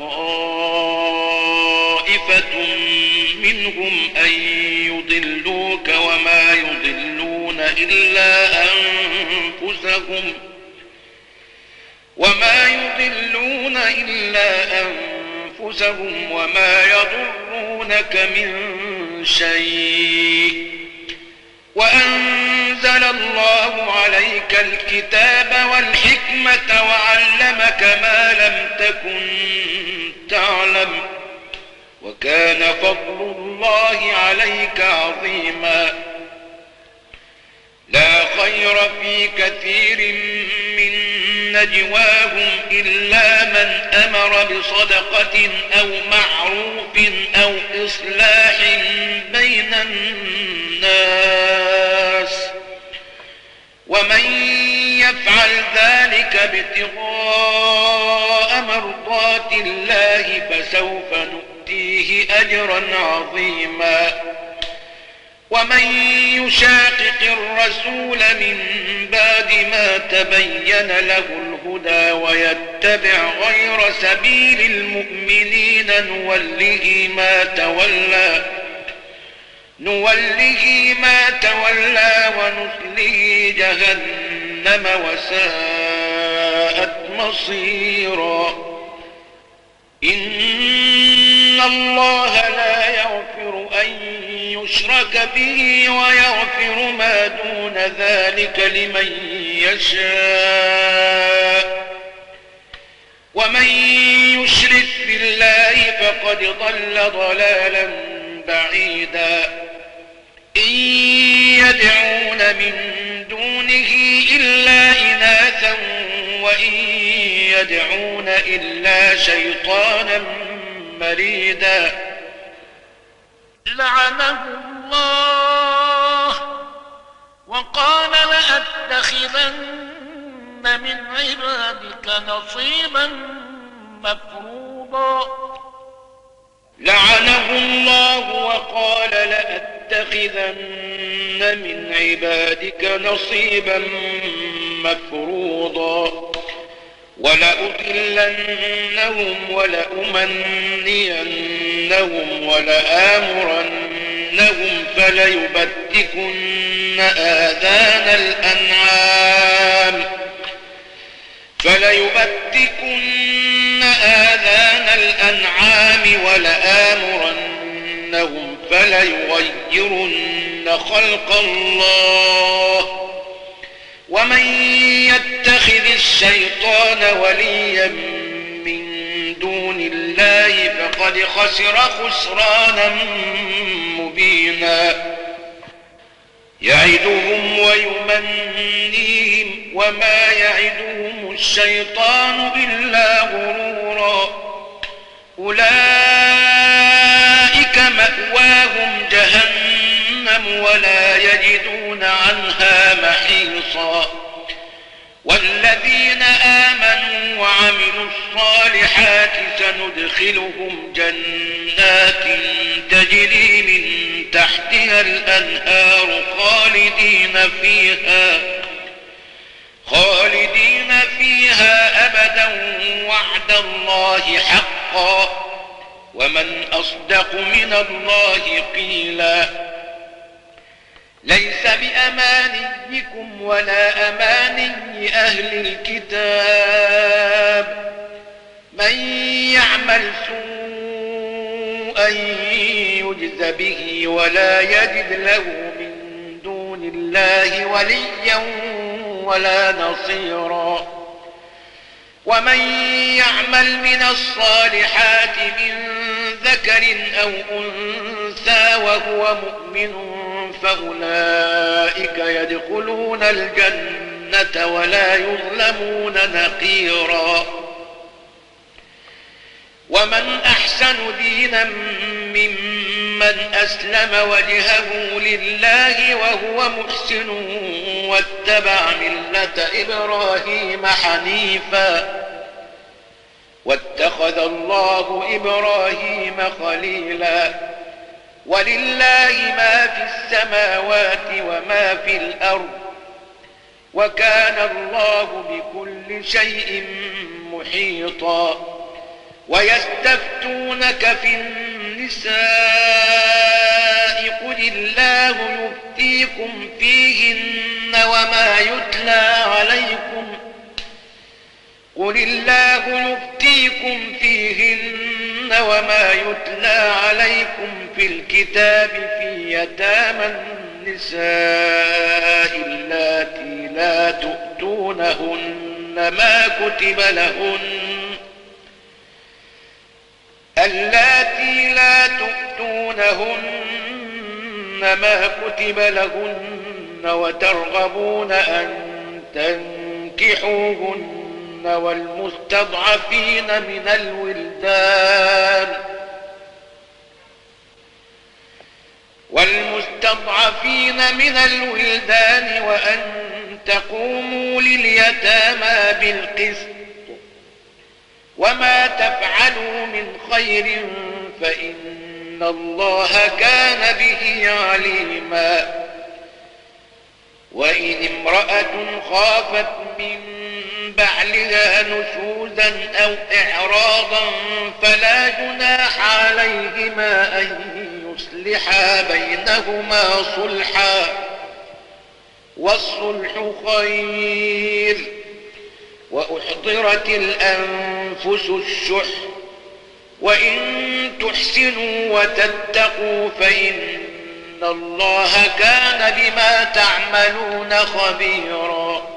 Speaker 3: طائفة منهم أن يضلوك وما يضلون إلا أنفسهم وما يضلون إلا أنفسهم وما يضرونك من شيء وأنزل الله عليك الكتاب والحكمة وعلمك ما لم تكن تعلم وكان فضل الله عليك عظيما لا خير في كثير من نجواهم إلا من أمر بصدقة أو معروف أو إصلاح بين الناس ومن يفعل ذلك ابتغاء مرضات الله فسوف نؤتيه أجرا عظيما. ومن يشاقق الرسول من بعد ما تبين له الهدى ويتبع غير سبيل المؤمنين نوله ما تولى نوله ما تولى ونصله جهنم وساءت مصيرا. إن الله لا يغفر أن يشرك به ويغفر ما دون ذلك لمن يشاء، ومن يشرك بالله فقد ضل ضلالا بعيدا. إن يدعون من دونه إلا إناثا وإن يدعون إلا شيطانا مريدا.
Speaker 1: لعنه الله وقال لأتخذن من عبادك نصيبا مفروضا.
Speaker 3: لعنه الله وقال لأتخذن من عبادك نصيبا مفروضا. ولأضلنهم ولأمنينهم ولآمرنهم فليبتكن آذان الأنعام فليبتكن آذان الأنعام ولآمرنهم فليغيرن خلق الله. ومن يتخذ الشيطان وليا من دون الله فقد خسر خسرانا مبينا. يعدهم ويمنيهم وما يعدهم الشيطان إلا غرورا. أولئك مأواهم جهنم ولا يجدون عنها محيصا. والذين آمنوا وعملوا الصالحات سندخلهم جنات تجري من تحتها الأنهار خالدين فيها خالدين فيها أبدا وعد الله حقا. ومن أصدق من الله قيلا. ليس بأمانيكم ولا أماني أهل الكتاب. من يعمل سوءا يجز به ولا يجد له من دون الله وليا ولا نصيرا. ومن يعمل من الصالحات من ذكر أو أنثى وهو مؤمن فأولئك يدخلون الجنة ولا يظلمون نقيرا. ومن أحسن دينا ممن أسلم وجهه لله وهو محسن واتبع ملة إبراهيم حنيفا واتخذ الله إبراهيم خليلا. ولله ما في السماوات وما في الأرض وكان الله بكل شيء محيطا. ويستفتونك في النساء قل الله يفتيكم فيهن وما يتلى عليكم قل الله يفتيكم فيهن وما يتلى عليكم في الكتاب في يتامى النساء اللاتي لا تؤتونهن ما كتب لهن اللاتي لا تؤتونهن ما كتب لهن وترغبون أن تنكحوهن والمستضعفين من الولدان والمستضعفين من الولدان وأن تقوموا لليتامى بالقسط وما تفعلوا من خير فإن الله كان به عليما وإن امرأة خافت من بعلها نشوزا أو إعراضا فلا جناح عليهما أن يصلحا بينهما صلحا والصلح خير وأحضرت الأنفس الشح وإن تحسنوا وتتقوا فإن الله كان بما تعملون خبيرا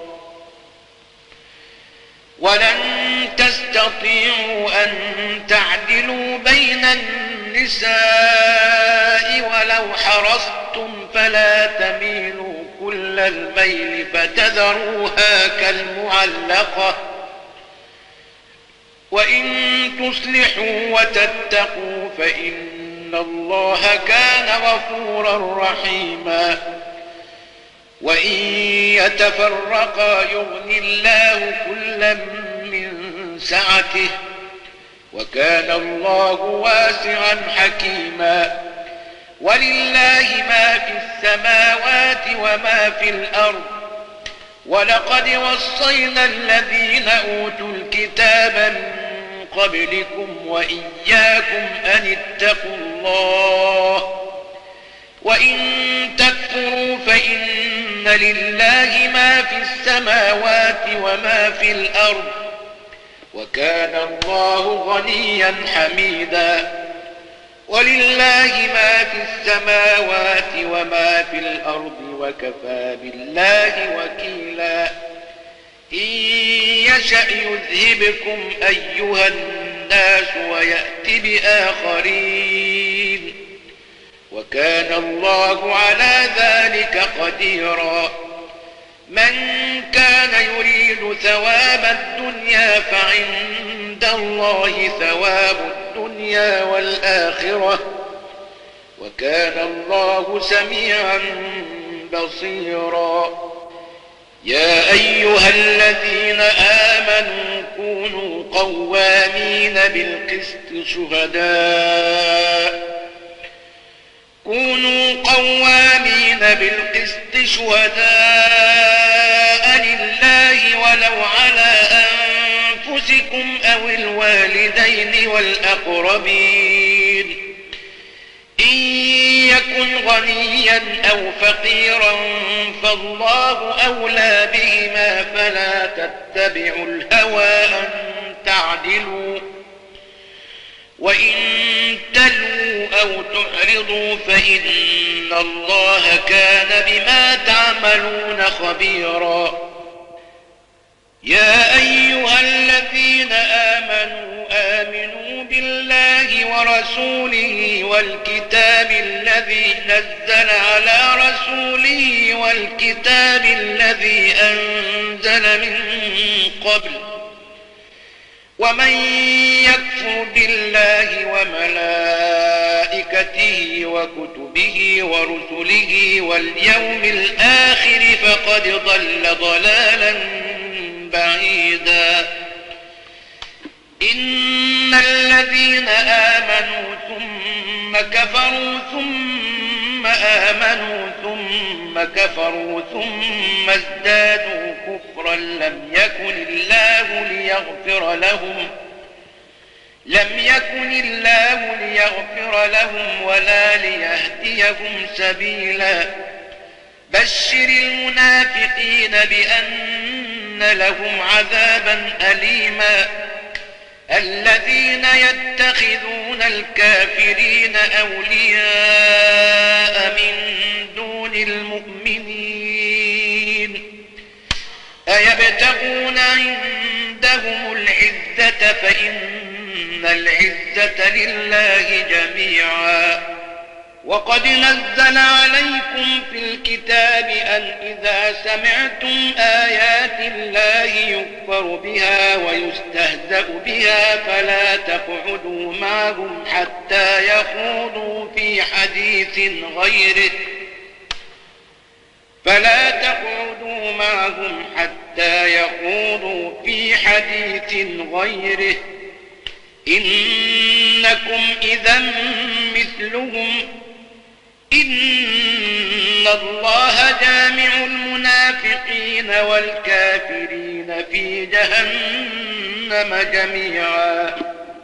Speaker 3: ولن تستطيعوا أن تعدلوا بين النساء ولو حرصتم فلا تميلوا كل الميل فتذروها كالمعلقة وإن تصلحوا وتتقوا فإن الله كان غفورا رحيما وإن يتفرقا يغني الله كلا من سعته وكان الله واسعا حكيما ولله ما في السماوات وما في الأرض ولقد وصينا الذين أوتوا الكتاب من قبلكم وإياكم أن اتقوا الله وإن تكفروا فإن لله ما في السماوات وما في الأرض وكان الله غنيا حميدا ولله ما في السماوات وما في الأرض وكفى بالله وكيلا إن يشأ يذهبكم أيها الناس ويأت بآخرين وكان الله على ذلك قديرا من كان يريد ثواب الدنيا فعند الله ثواب الدنيا والآخرة وكان الله سميعا بصيرا يا أيها الذين آمنوا كونوا قوامين بالقسط شهداء كونوا قوامين بالقسط شهداء لله ولو على أنفسكم أو الوالدين والأقربين إن يكن غنيا أو فقيرا فالله أولى بهما فلا تتبعوا الهوى أن تعدلوا وإن تلووا أو تعرضوا فإن الله كان بما تعملون خبيرا يا أيها الذين آمنوا آمنوا بالله ورسوله والكتاب الذي نزل على رسوله والكتاب الذي أنزل من قبل ومن يكفر بالله وملائكته وكتبه ورسله واليوم الآخر فقد ضل ضلالا بعيدا إن الذين آمنوا ثم كفروا ثم آمنوا ثم كفروا ثم ازدادوا كفرا لم يكن الله ليغفر لهم لم يكن الله ليغفر لهم ولا ليهديهم سبيلا بشر المنافقين بأن لهم عذابا أليما الذين يتخذون الكافرين أولياء من دون المؤمنين أيبتغون عندهم العزة فإن العزة لله جميعا وقد نزل عليكم في الكتاب أن إذا سمعتم آيات الله يكفر بها ويستهزأ بها فلا تقعدوا معهم حتى يخوضوا في حديث غيره فلا تقعدوا معهم حتى يخوضوا في حديث غيره إنكم إذا مثلهم إن الله جامع المنافقين والكافرين في جهنم جميعا.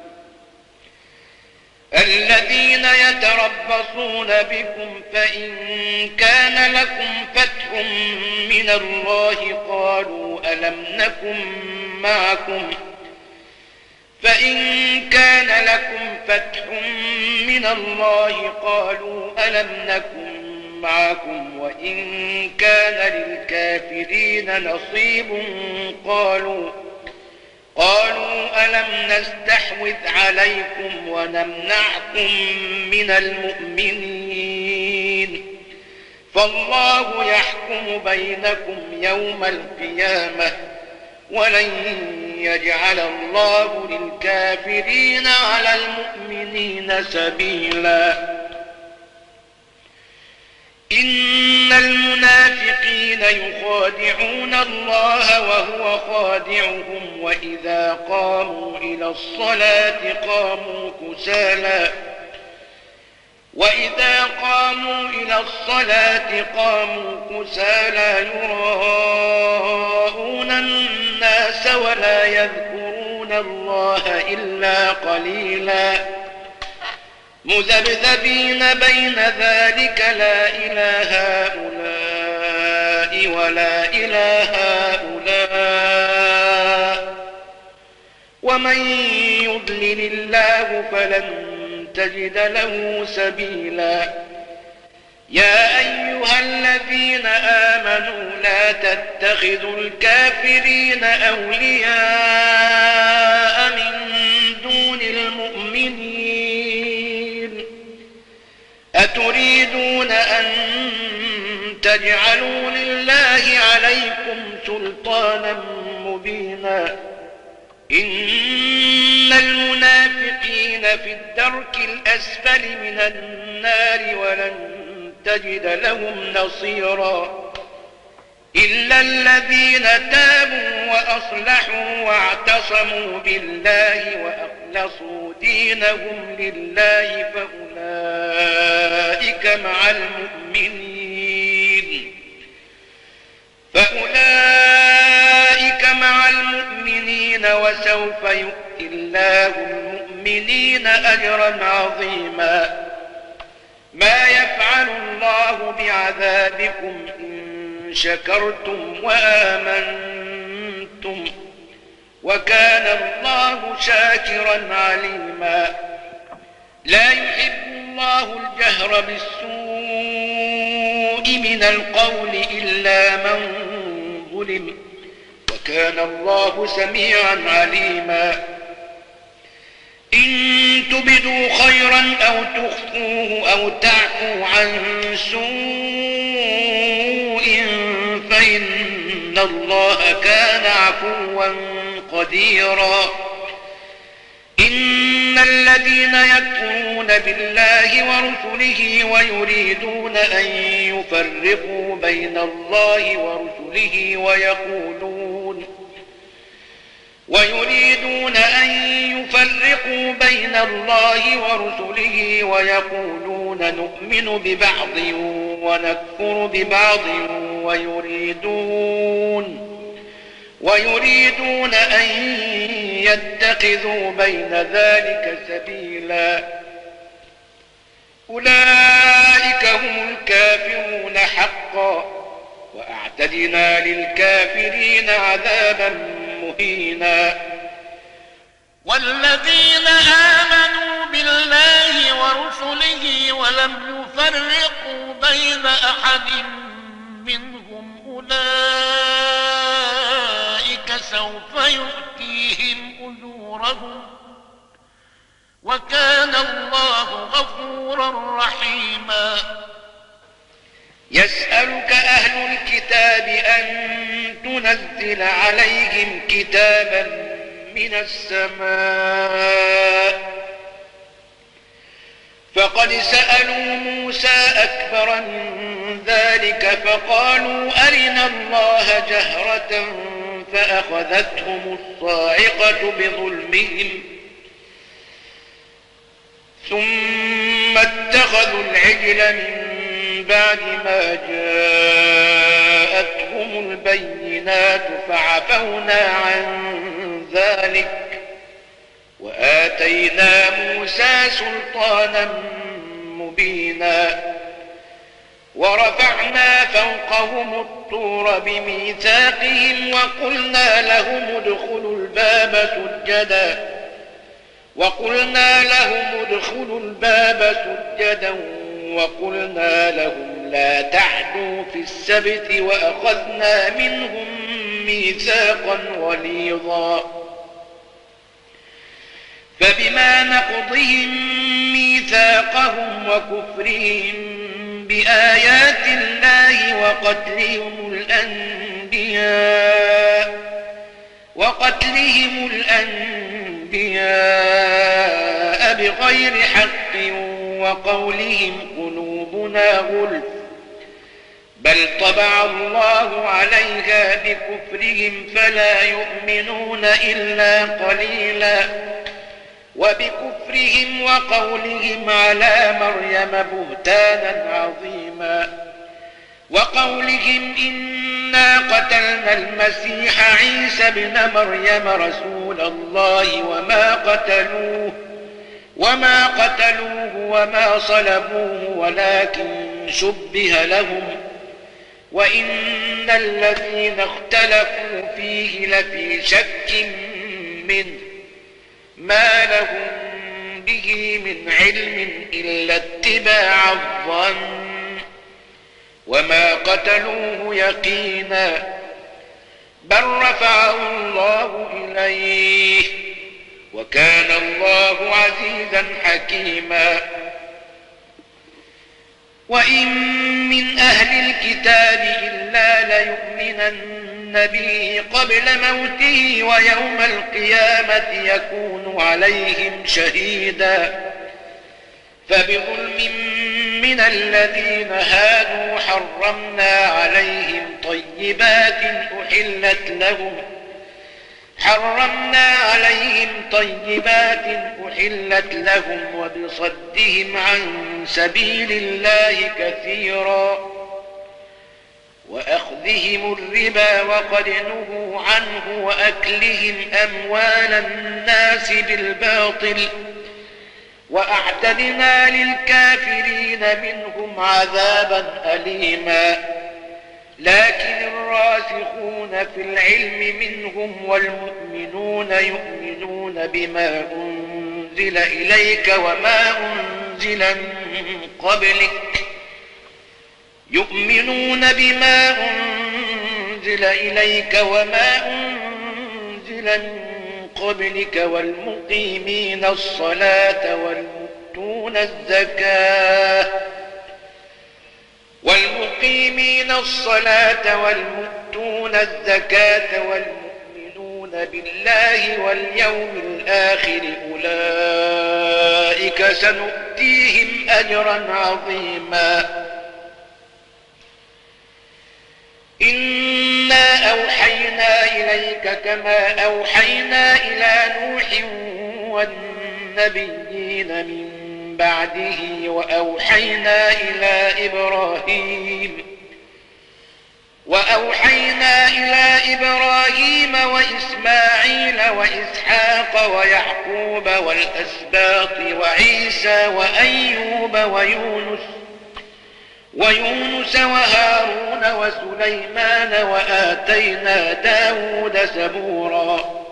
Speaker 3: الذين يتربصون بكم فإن كان لكم فتح من الله قالوا ألم نكن معكم فإن كان لكم فتح من الله قالوا ألم نكن معكم وإن كان للكافرين نصيب قالوا قالوا ألم نستحوذ عليكم ونمنعكم من المؤمنين فالله يحكم بينكم يوم القيامة ولن يجعل الله للكافرين على المؤمنين سبيلا. إن المنافقين يخادعون الله وهو خادعهم وإذا قاموا إلى الصلاة قاموا كسالى وإذا قاموا إلى الصلاة قاموا كسالى يراءون الناس ولا يذكرون الله إلا قليلا مذبذبين بين ذلك لا إلى هؤلاء ولا إلى هؤلاء ومن يضلل الله فلن تجد له سبيلا. يا أيها الذين آمنوا لا تتخذوا الكافرين أولياء من دون المؤمنين أتريدون أن تجعلوا لله عليكم سلطانا مبينا. إن المنافقين في الدرك الأسفل من النار ولن تجد لهم نصيرا إلا الذين تابوا وأصلحوا واعتصموا بالله وأخلصوا دينهم لله فأولئك مع المؤمنين فأولئك مع المؤمنين وسوف يؤتي الله المؤمنين أجرا عظيما. ما يفعل الله بعذابكم إن شكرتم وآمنتم وكان الله شاكرا عليما. لا يحب الله الجهر بالسوء من القول إلا من ظلم وكان الله سميعا عليما. إن تبدوا خيرا أو تخفوه أو تعفوا عن سوء فإن الله كان عفوا قديرا. إن الذين يكفرون بالله ورسله ويريدون أن يفرقوا بين الله ورسله ويقولون ويريدون أن يفرقوا بين الله ورسله ويقولون نؤمن ببعض ونكفر ببعض ويريدون ويريدون أن يتخذوا بين ذلك سبيلا. أولئك هم الكافرون حقا وأعتدنا للكافرين عذابا مهينا.
Speaker 1: والذين آمنوا بالله ورسله ولم يفرقوا بين أحد منهم أولئك سوف يؤتيهم أجورهم وكان الله غفورا رحيما.
Speaker 3: يسألك أهل الكتاب أن تنزل عليهم كتابا من السماء فقد سألوا موسى أكبر من ذلك فقالوا أرنا الله جهرة فأخذتهم الصاعقة بظلمهم ثم اتخذوا العجل من بعد ما جاءتهم البينات فعفونا عن ذلك وآتينا موسى سلطانا مبينا ورفعنا فوقهم الطور بميثاقهم وقلنا لهم ادخلوا الباب سجدا وقلنا لهم ادخلوا الباب سجدا وقلنا لهم لا تعدوا في السبت وأخذنا منهم ميثاقا غليظا فبما نقضهم ميثاقهم وكفرهم بآيات الله وقتلهم الأنبياء وقتلهم الأنبياء بغير حق وقولهم قلوبنا غلف بل طبع الله عليها بكفرهم فلا يؤمنون إلا قليلا وبكفرهم وقولهم على مريم بهتانا عظيما وقولهم إنا قتلنا المسيح عيسى ابن مريم رسول الله وما قتلوه وما قتلوه وما صلبوه ولكن شبه لهم وإن الذين اختلفوا فيه لفي شك منه ما لهم به من علم إلا اتباع الظن وما قتلوه يقينا بل رفعه الله إليه وكان الله عزيزا حكيما وإن من أهل الكتاب إلا ليؤمنن به قبل موته ويوم القيامة يكون عليهم شهيدا فبظلم من الذين هادوا حرمنا عليهم طيبات أحلت لهم حرمنا عليهم طيبات أحلت لهم وبصدهم عن سبيل الله كثيرا وأخذهم الربا وقد نهوا عنه وأكلهم أموال الناس بالباطل وأعتدنا للكافرين منهم عذابا أليما لكن الراسخون في العلم منهم والمؤمنون يؤمنون بما أنزل إليك وما أنزل من قبلك يؤمنون بما أنزل إليك وما أنزل من قبلك والمقيمين الصلاة والمؤتون الزكاة والمقيمين الصلاة والمؤتون الزكاة والمؤمنون بالله واليوم الآخر أولئك سنؤتيهم أجرا عظيما إنا أوحينا إليك كما أوحينا إلى نوح والنبيين من بعده وأوحينا إلى إبراهيم وأوحينا إلى إبراهيم وإسماعيل وإسحاق ويعقوب والأسباط وعيسى وأيوب ويونس ويونس وهارون وسليمان وآتينا داود زبورا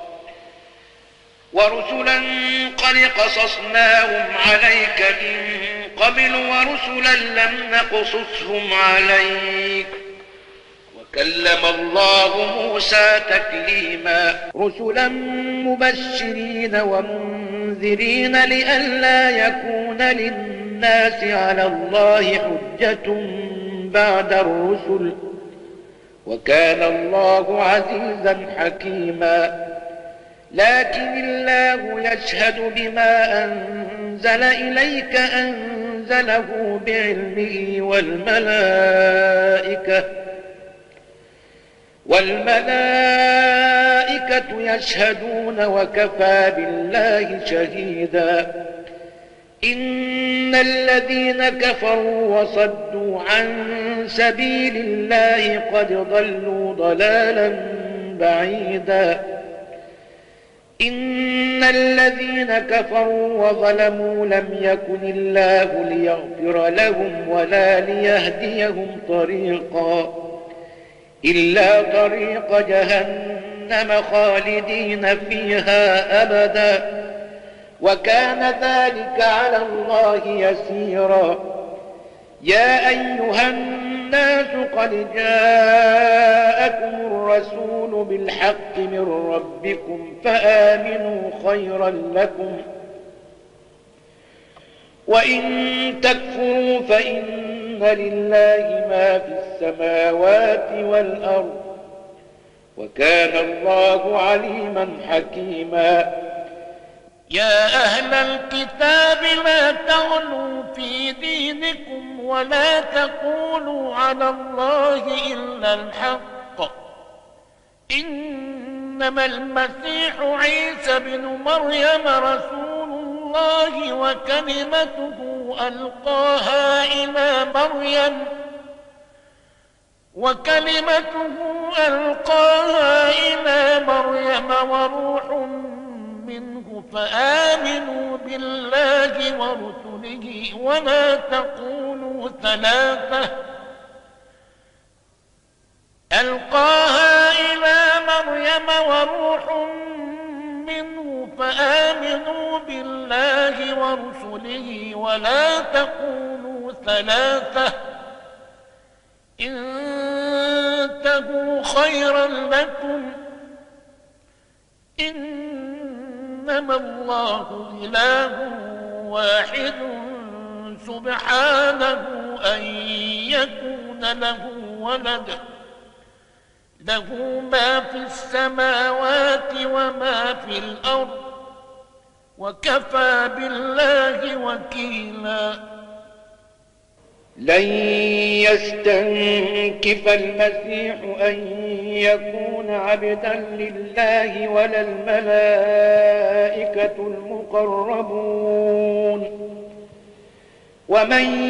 Speaker 3: ورسلا قد قصصناهم عليك من قبل ورسلا لم نقصصهم عليك وكلم الله موسى تكليما رسلا مبشرين ومنذرين لئلا يكون للناس على الله حجة بعد الرسل وكان الله عزيزا حكيما لكن الله يشهد بما أنزل إليك أنزله بعلمه والملائكة والملائكة يشهدون وكفى بالله شهيدا
Speaker 2: إن الذين كفروا وصدوا عن سبيل الله قد ضلوا ضلالا بعيدا إن الذين كفروا وظلموا لم يكن الله ليغفر لهم ولا ليهديهم طريقا إلا طريق جهنم خالدين فيها أبدا وكان ذلك على الله يسيرا يا أيها الناس قد جاءكم الرسول بالحق من ربكم فآمنوا خيرا لكم وإن تكفروا فإن لله ما في السماوات والأرض وكان الله عليما حكيما
Speaker 1: يا أهل الكتاب لا تغلوا في دينكم ولا تقولوا على الله إلا الحق إنما المسيح عيسى بن مريم رسول الله وكلمته ألقاها إلى مريم وكلمته ألقاها إلى مريم وروح منه فآمنوا بالله ورسله ولا تقولوا ثلاثة ألقاها إلى مريم وروح منه فآمنوا بالله ورسله ولا تقولوا ثلاثة انتهوا خيرا لكم إنما الله إله واحد سبحانه أن يكون له ولد له ما في السماوات وما في الأرض وكفى بالله وكيلا
Speaker 2: لن يستنكف المسيح أن يكون عبدا لله ولا الملائكة المقربون ومن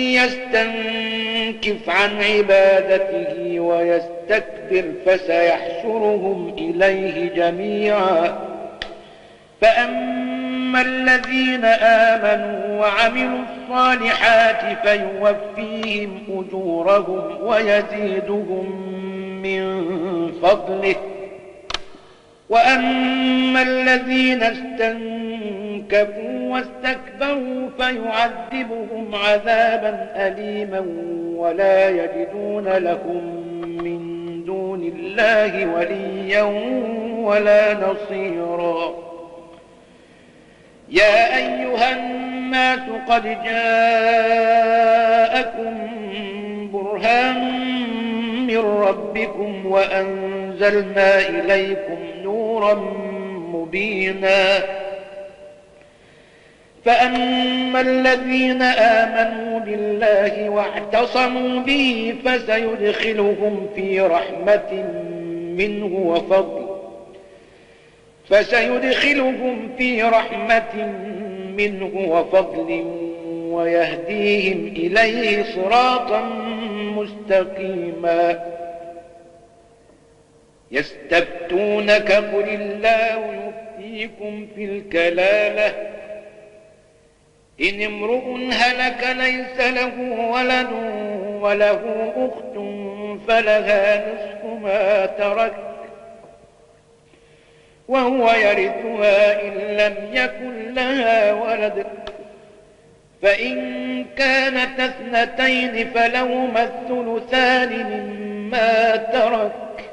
Speaker 2: يستنكف عن عبادته ويستكبر فسيحشرهم إليه جميعا فأما الذين آمنوا وعملوا الصالحات فيوفيهم أجورهم ويزيدهم من فضله وأما الذين استنكفوا واستكبروا فيعذبهم عذابا أليما ولا يجدون لهم من دون الله وليا ولا نصيرا يا أيها الناس قد جاءكم برهان من ربكم وأنزلنا إليكم نورا مبينا فأما الذين آمنوا بالله واعتصموا به فسيدخلهم في رحمة منه وفضل فسيدخلهم في رحمة منه وفضل ويهديهم إليه صراطا مستقيما يستفتونك قل الله يفتيكم في الكلالة إن امرؤ هلك ليس له ولد وله أخت فلها نصف ما ترك وهو يرثها إن لم يكن لها ولد فإن كانت اثنتين فلهما الثلثان مما ترك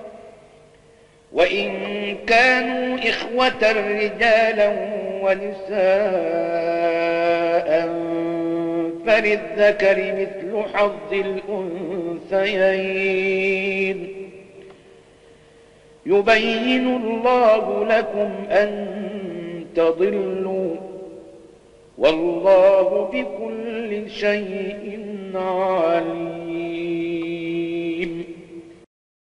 Speaker 2: وإن كانوا إخوة رجالا ونساء فللذكر مثل حظ الأنثيين يبين الله لكم أن تضلوا والله بكل شيء عليم